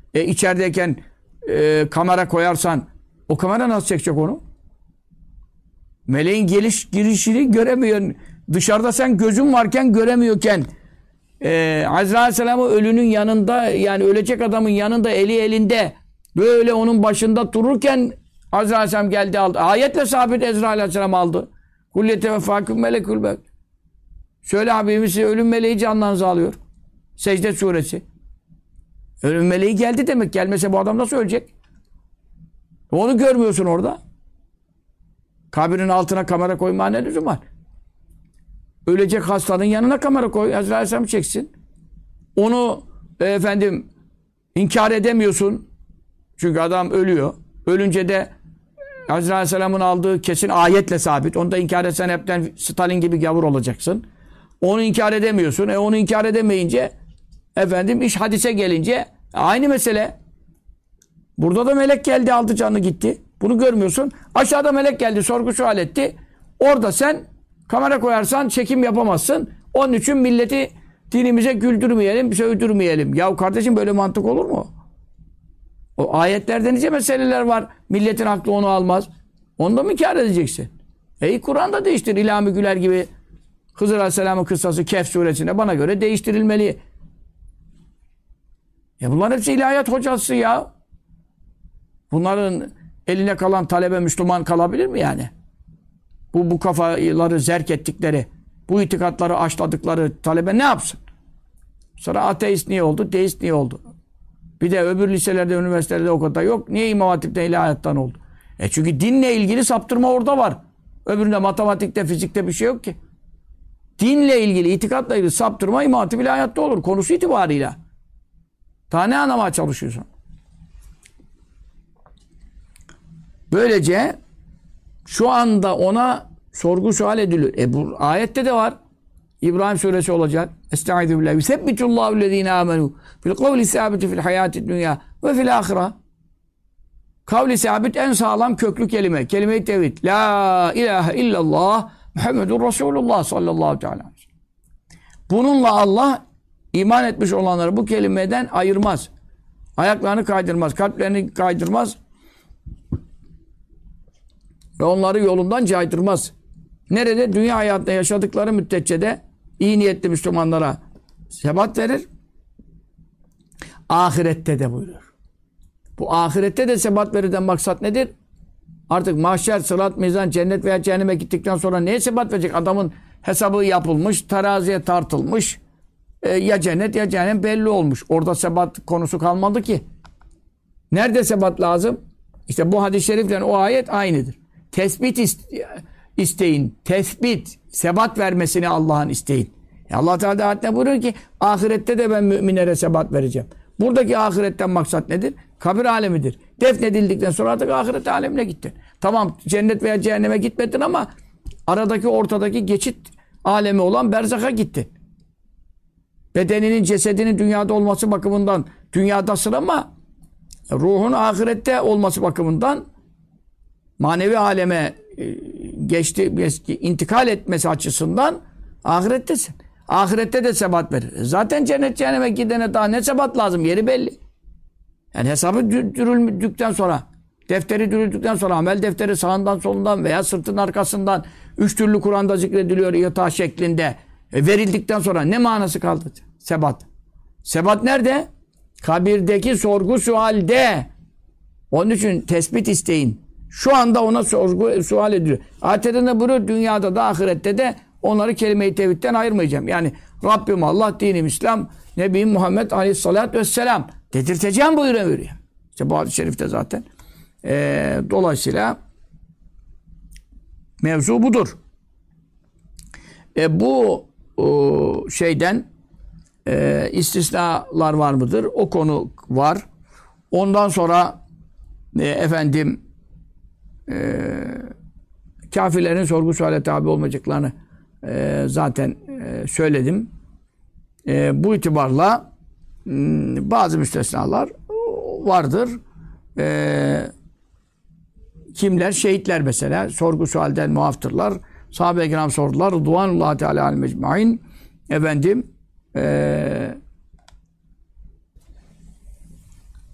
içerideyken kamera koyarsan o kamera nasıl çekecek onu? Meleğin girişini göremiyorsun. Dışarıda sen gözün varken göremiyorken Azrail Aleyhisselam'ı ölünün yanında, yani ölecek adamın yanında, eli elinde, böyle onun başında dururken Azrail Aleyhisselam geldi aldı. Ayetle sabit Azrail Aleyhisselam aldı. Kullete ve faküm melekül mevt. Söyle Habibimiz, ölüm meleği canlarınızı alıyor. Secde suresi. Ölüm meleği geldi demek. Gelmese bu adam nasıl ölecek? Onu görmüyorsun orada. Kabrin altına kamera koymaya ne lüzum var? Ölecek hastanın yanına kamera koy. Azrail Aleyhisselam çeksin. Onu inkar edemiyorsun. Çünkü adam ölüyor. Ölünce de Azrail Aleyhisselam'ın aldığı kesin ayetle sabit. Onu da inkar etsen hepten Stalin gibi gavur olacaksın. Onu inkar edemiyorsun. Onu inkar edemeyince iş hadise gelince aynı mesele. Burada da melek geldi aldı canını gitti. Bunu görmüyorsun. Aşağıda melek geldi sorgu sual etti. Orada sen kamera koyarsan çekim yapamazsın. Onun için milleti dinimize güldürmeyelim, sövdürmeyelim. Ya kardeşim böyle mantık olur mu? O ayetlerde nice meseleler var. Milletin aklı onu almaz. Onu da mı inkar edeceksin? Kur'an'da değiştir. İlham-ı Güler gibi Hızır Aleyhisselam'ın kıssası Kehf suresinde bana göre değiştirilmeli. Bunlar hepsi ilahiyat hocası ya. Bunların eline kalan talebe Müslüman kalabilir mi yani? Bu kafaları zerk ettikleri, bu itikatları aşladıkları talebe ne yapsın? Sonra ateist niye oldu? Deist niye oldu? Bir de öbür liselerde, üniversitelerde o kadar yok. Niye İmam Hatip'te ilahiyattan oldu? Çünkü dinle ilgili saptırma orada var. Öbüründe matematikte, fizikte bir şey yok ki. Dinle ilgili, itikatla ilgili saptırma İmam Hatip ilahiyatta olur. Konusu itibarıyla. Daha ne anlamaya çalışıyorsun? Böylece şu anda ona sorgu sual ediliyor. Bu ayette de var. İbrahim suresi olacak. Estaizu billahi. Yusebbitullahu lezine amenu fil kavli sabiti fil hayati dünya ve fil ahira. Kavli sabit en sağlam köklü kelime. Kelime-i tevhid. La ilahe illallah Muhammedur Resulullah sallallahu aleyhi ve sellem. Bununla Allah iman etmiş olanları bu kelimeden ayırmaz. Ayaklarını kaydırmaz. Kalplerini kaydırmaz. Ve onları yolundan caydırmaz. Nerede? Dünya hayatında yaşadıkları müddetçe de iyi niyetli Müslümanlara sebat verir. Ahirette de buyurur. Bu ahirette de sebat verirden maksat nedir? Artık mahşer, sırat, mizan, cennet veya cehenneme gittikten sonra neye sebat verecek? Adamın hesabı yapılmış, teraziye tartılmış. Ya cennet ya cehennem belli olmuş. Orada sebat konusu kalmadı ki. Nerede sebat lazım? İşte bu hadis-i şerifle o ayet aynıdır. Tespit isteyin. Tespit, sebat vermesini Allah'ın isteyin. Allah Teala ayette buyuruyor ki ahirette de ben müminlere sebat vereceğim. Buradaki ahiretten maksat nedir? Kabir alemidir. Defnedildikten sonra artık ahiret alemine gittin. Tamam cennet veya cehenneme gitmedin ama aradaki ortadaki geçit alemi olan berzaka gittin. Bedeninin, cesedinin dünyada olması bakımından dünyadasın ama ruhun ahirette olması bakımından manevi aleme intikal etmesi açısından ahirettesin. Ahirette de sebat verir. Zaten cennet cehenneme gidene daha ne sebat lazım? Yeri belli. Yani hesabı dürüldükten sonra, defteri dürüldükten sonra, amel defteri sağından solundan veya sırtın arkasından 3 türlü Kur'an'da zikrediliyor yatağı şeklinde verildikten sonra ne manası kaldı? Sebat. Sebat nerede? Kabirdeki sorgu sualde. Onun için tespit isteyin. Şu anda ona sorgu sual ediliyor. Ayette ne buyuruyor? Dünyada da ahirette de onları kelime-i tevhidden ayırmayacağım. Yani Rabbim Allah, dinim İslam, Nebim Muhammed Aleyhisselatü Vesselam dedirteceğim buyuruyor. İşte bu hadis-i şerifte zaten. Dolayısıyla mevzu budur. Bu şeyden istisnalar var mıdır? O konu var. Ondan sonra kafirlerin sorgu suale tabi olmayacaklarını zaten söyledim. Bu itibarla bazı müstesnalar vardır. Kimler? Şehitler mesela. Sorgu sualden muaftırlar. Sahabe-i kiram sordular. Rıdvanullahi Teala aleyhim ecmaîn.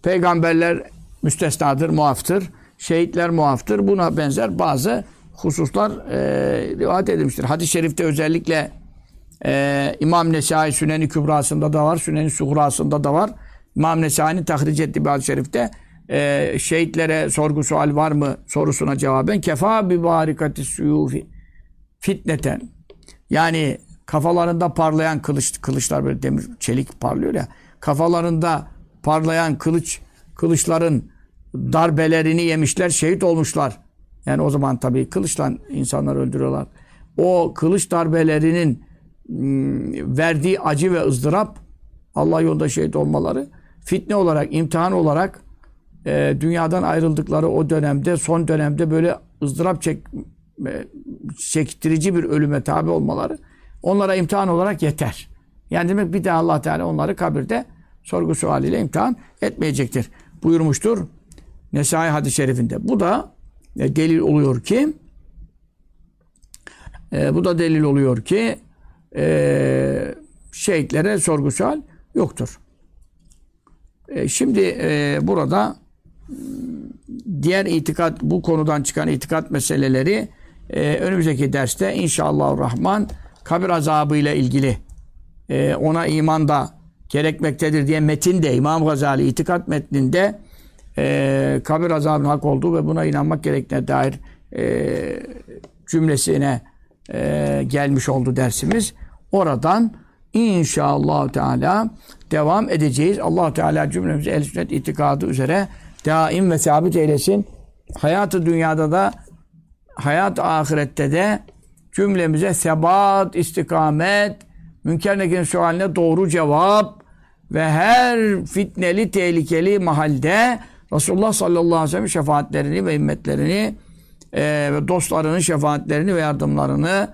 Peygamberler müstesnadır, muaftır. Şehitler muaftır. Buna benzer bazı hususlar rivayet edilmiştir. Hadis-i şerifte özellikle İmam Nesai Sünen-i Kübrası'nda da var. Sünen-i Suğrası'nda da var. İmam Nesai'nin tahric ettiği bir hadis-i şerifte şehitlere sorgu sual var mı sorusuna cevaben kefa bi barikati suyufi fitneten, yani kafalarında parlayan kılıçlar, böyle demir çelik parlıyor ya, kafalarında parlayan kılıçların darbelerini yemişler, şehit olmuşlar. Yani o zaman tabii kılıçla insanlar öldürüyorlar. O kılıç darbelerinin verdiği acı ve ızdırap, Allah yolunda şehit olmaları, fitne olarak, imtihan olarak dünyadan ayrıldıkları o dönemde, son dönemde böyle ızdırap çektirici bir ölüme tabi olmaları onlara imtihan olarak yeter. Yani demek bir daha Allah Teala onları kabirde sorgu sualiyle imtihan etmeyecektir buyurmuştur Nesai hadis-i şerifinde. Bu da delil oluyor ki şehitlere sorgu sual yoktur. Şimdi burada diğer itikat, bu konudan çıkan itikat meseleleri önümüzdeki derste inşallahurrahman kabir azabı ile ilgili ona iman da gerekmektedir diye metinde İmam Gazali itikat metninde kabir azabının hak olduğu ve buna inanmak gerektiğine dair cümlesine gelmiş oldu dersimiz. Oradan inşallah Teala devam edeceğiz. Allah Teala cümlemizi ehl-i sünnet itikadı üzere daim ve sabit eylesin. Hayatı dünyada da hayat ahirette de cümlemize sebat, istikamet, münker nekirin sualine doğru cevap ve her fitneli, tehlikeli mahalde Resulullah sallallahu aleyhi ve sellem şefaatlerini ve himmetlerini ve dostlarının şefaatlerini ve yardımlarını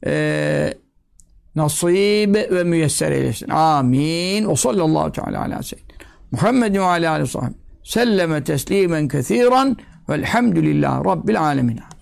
nasip ve müyesser eylesin. Amin. O sallallahu teala ala seyyidina Muhammedin ve ala aleyhi ve selleme teslimen kethiren velhamdülillahi rabbil alemin.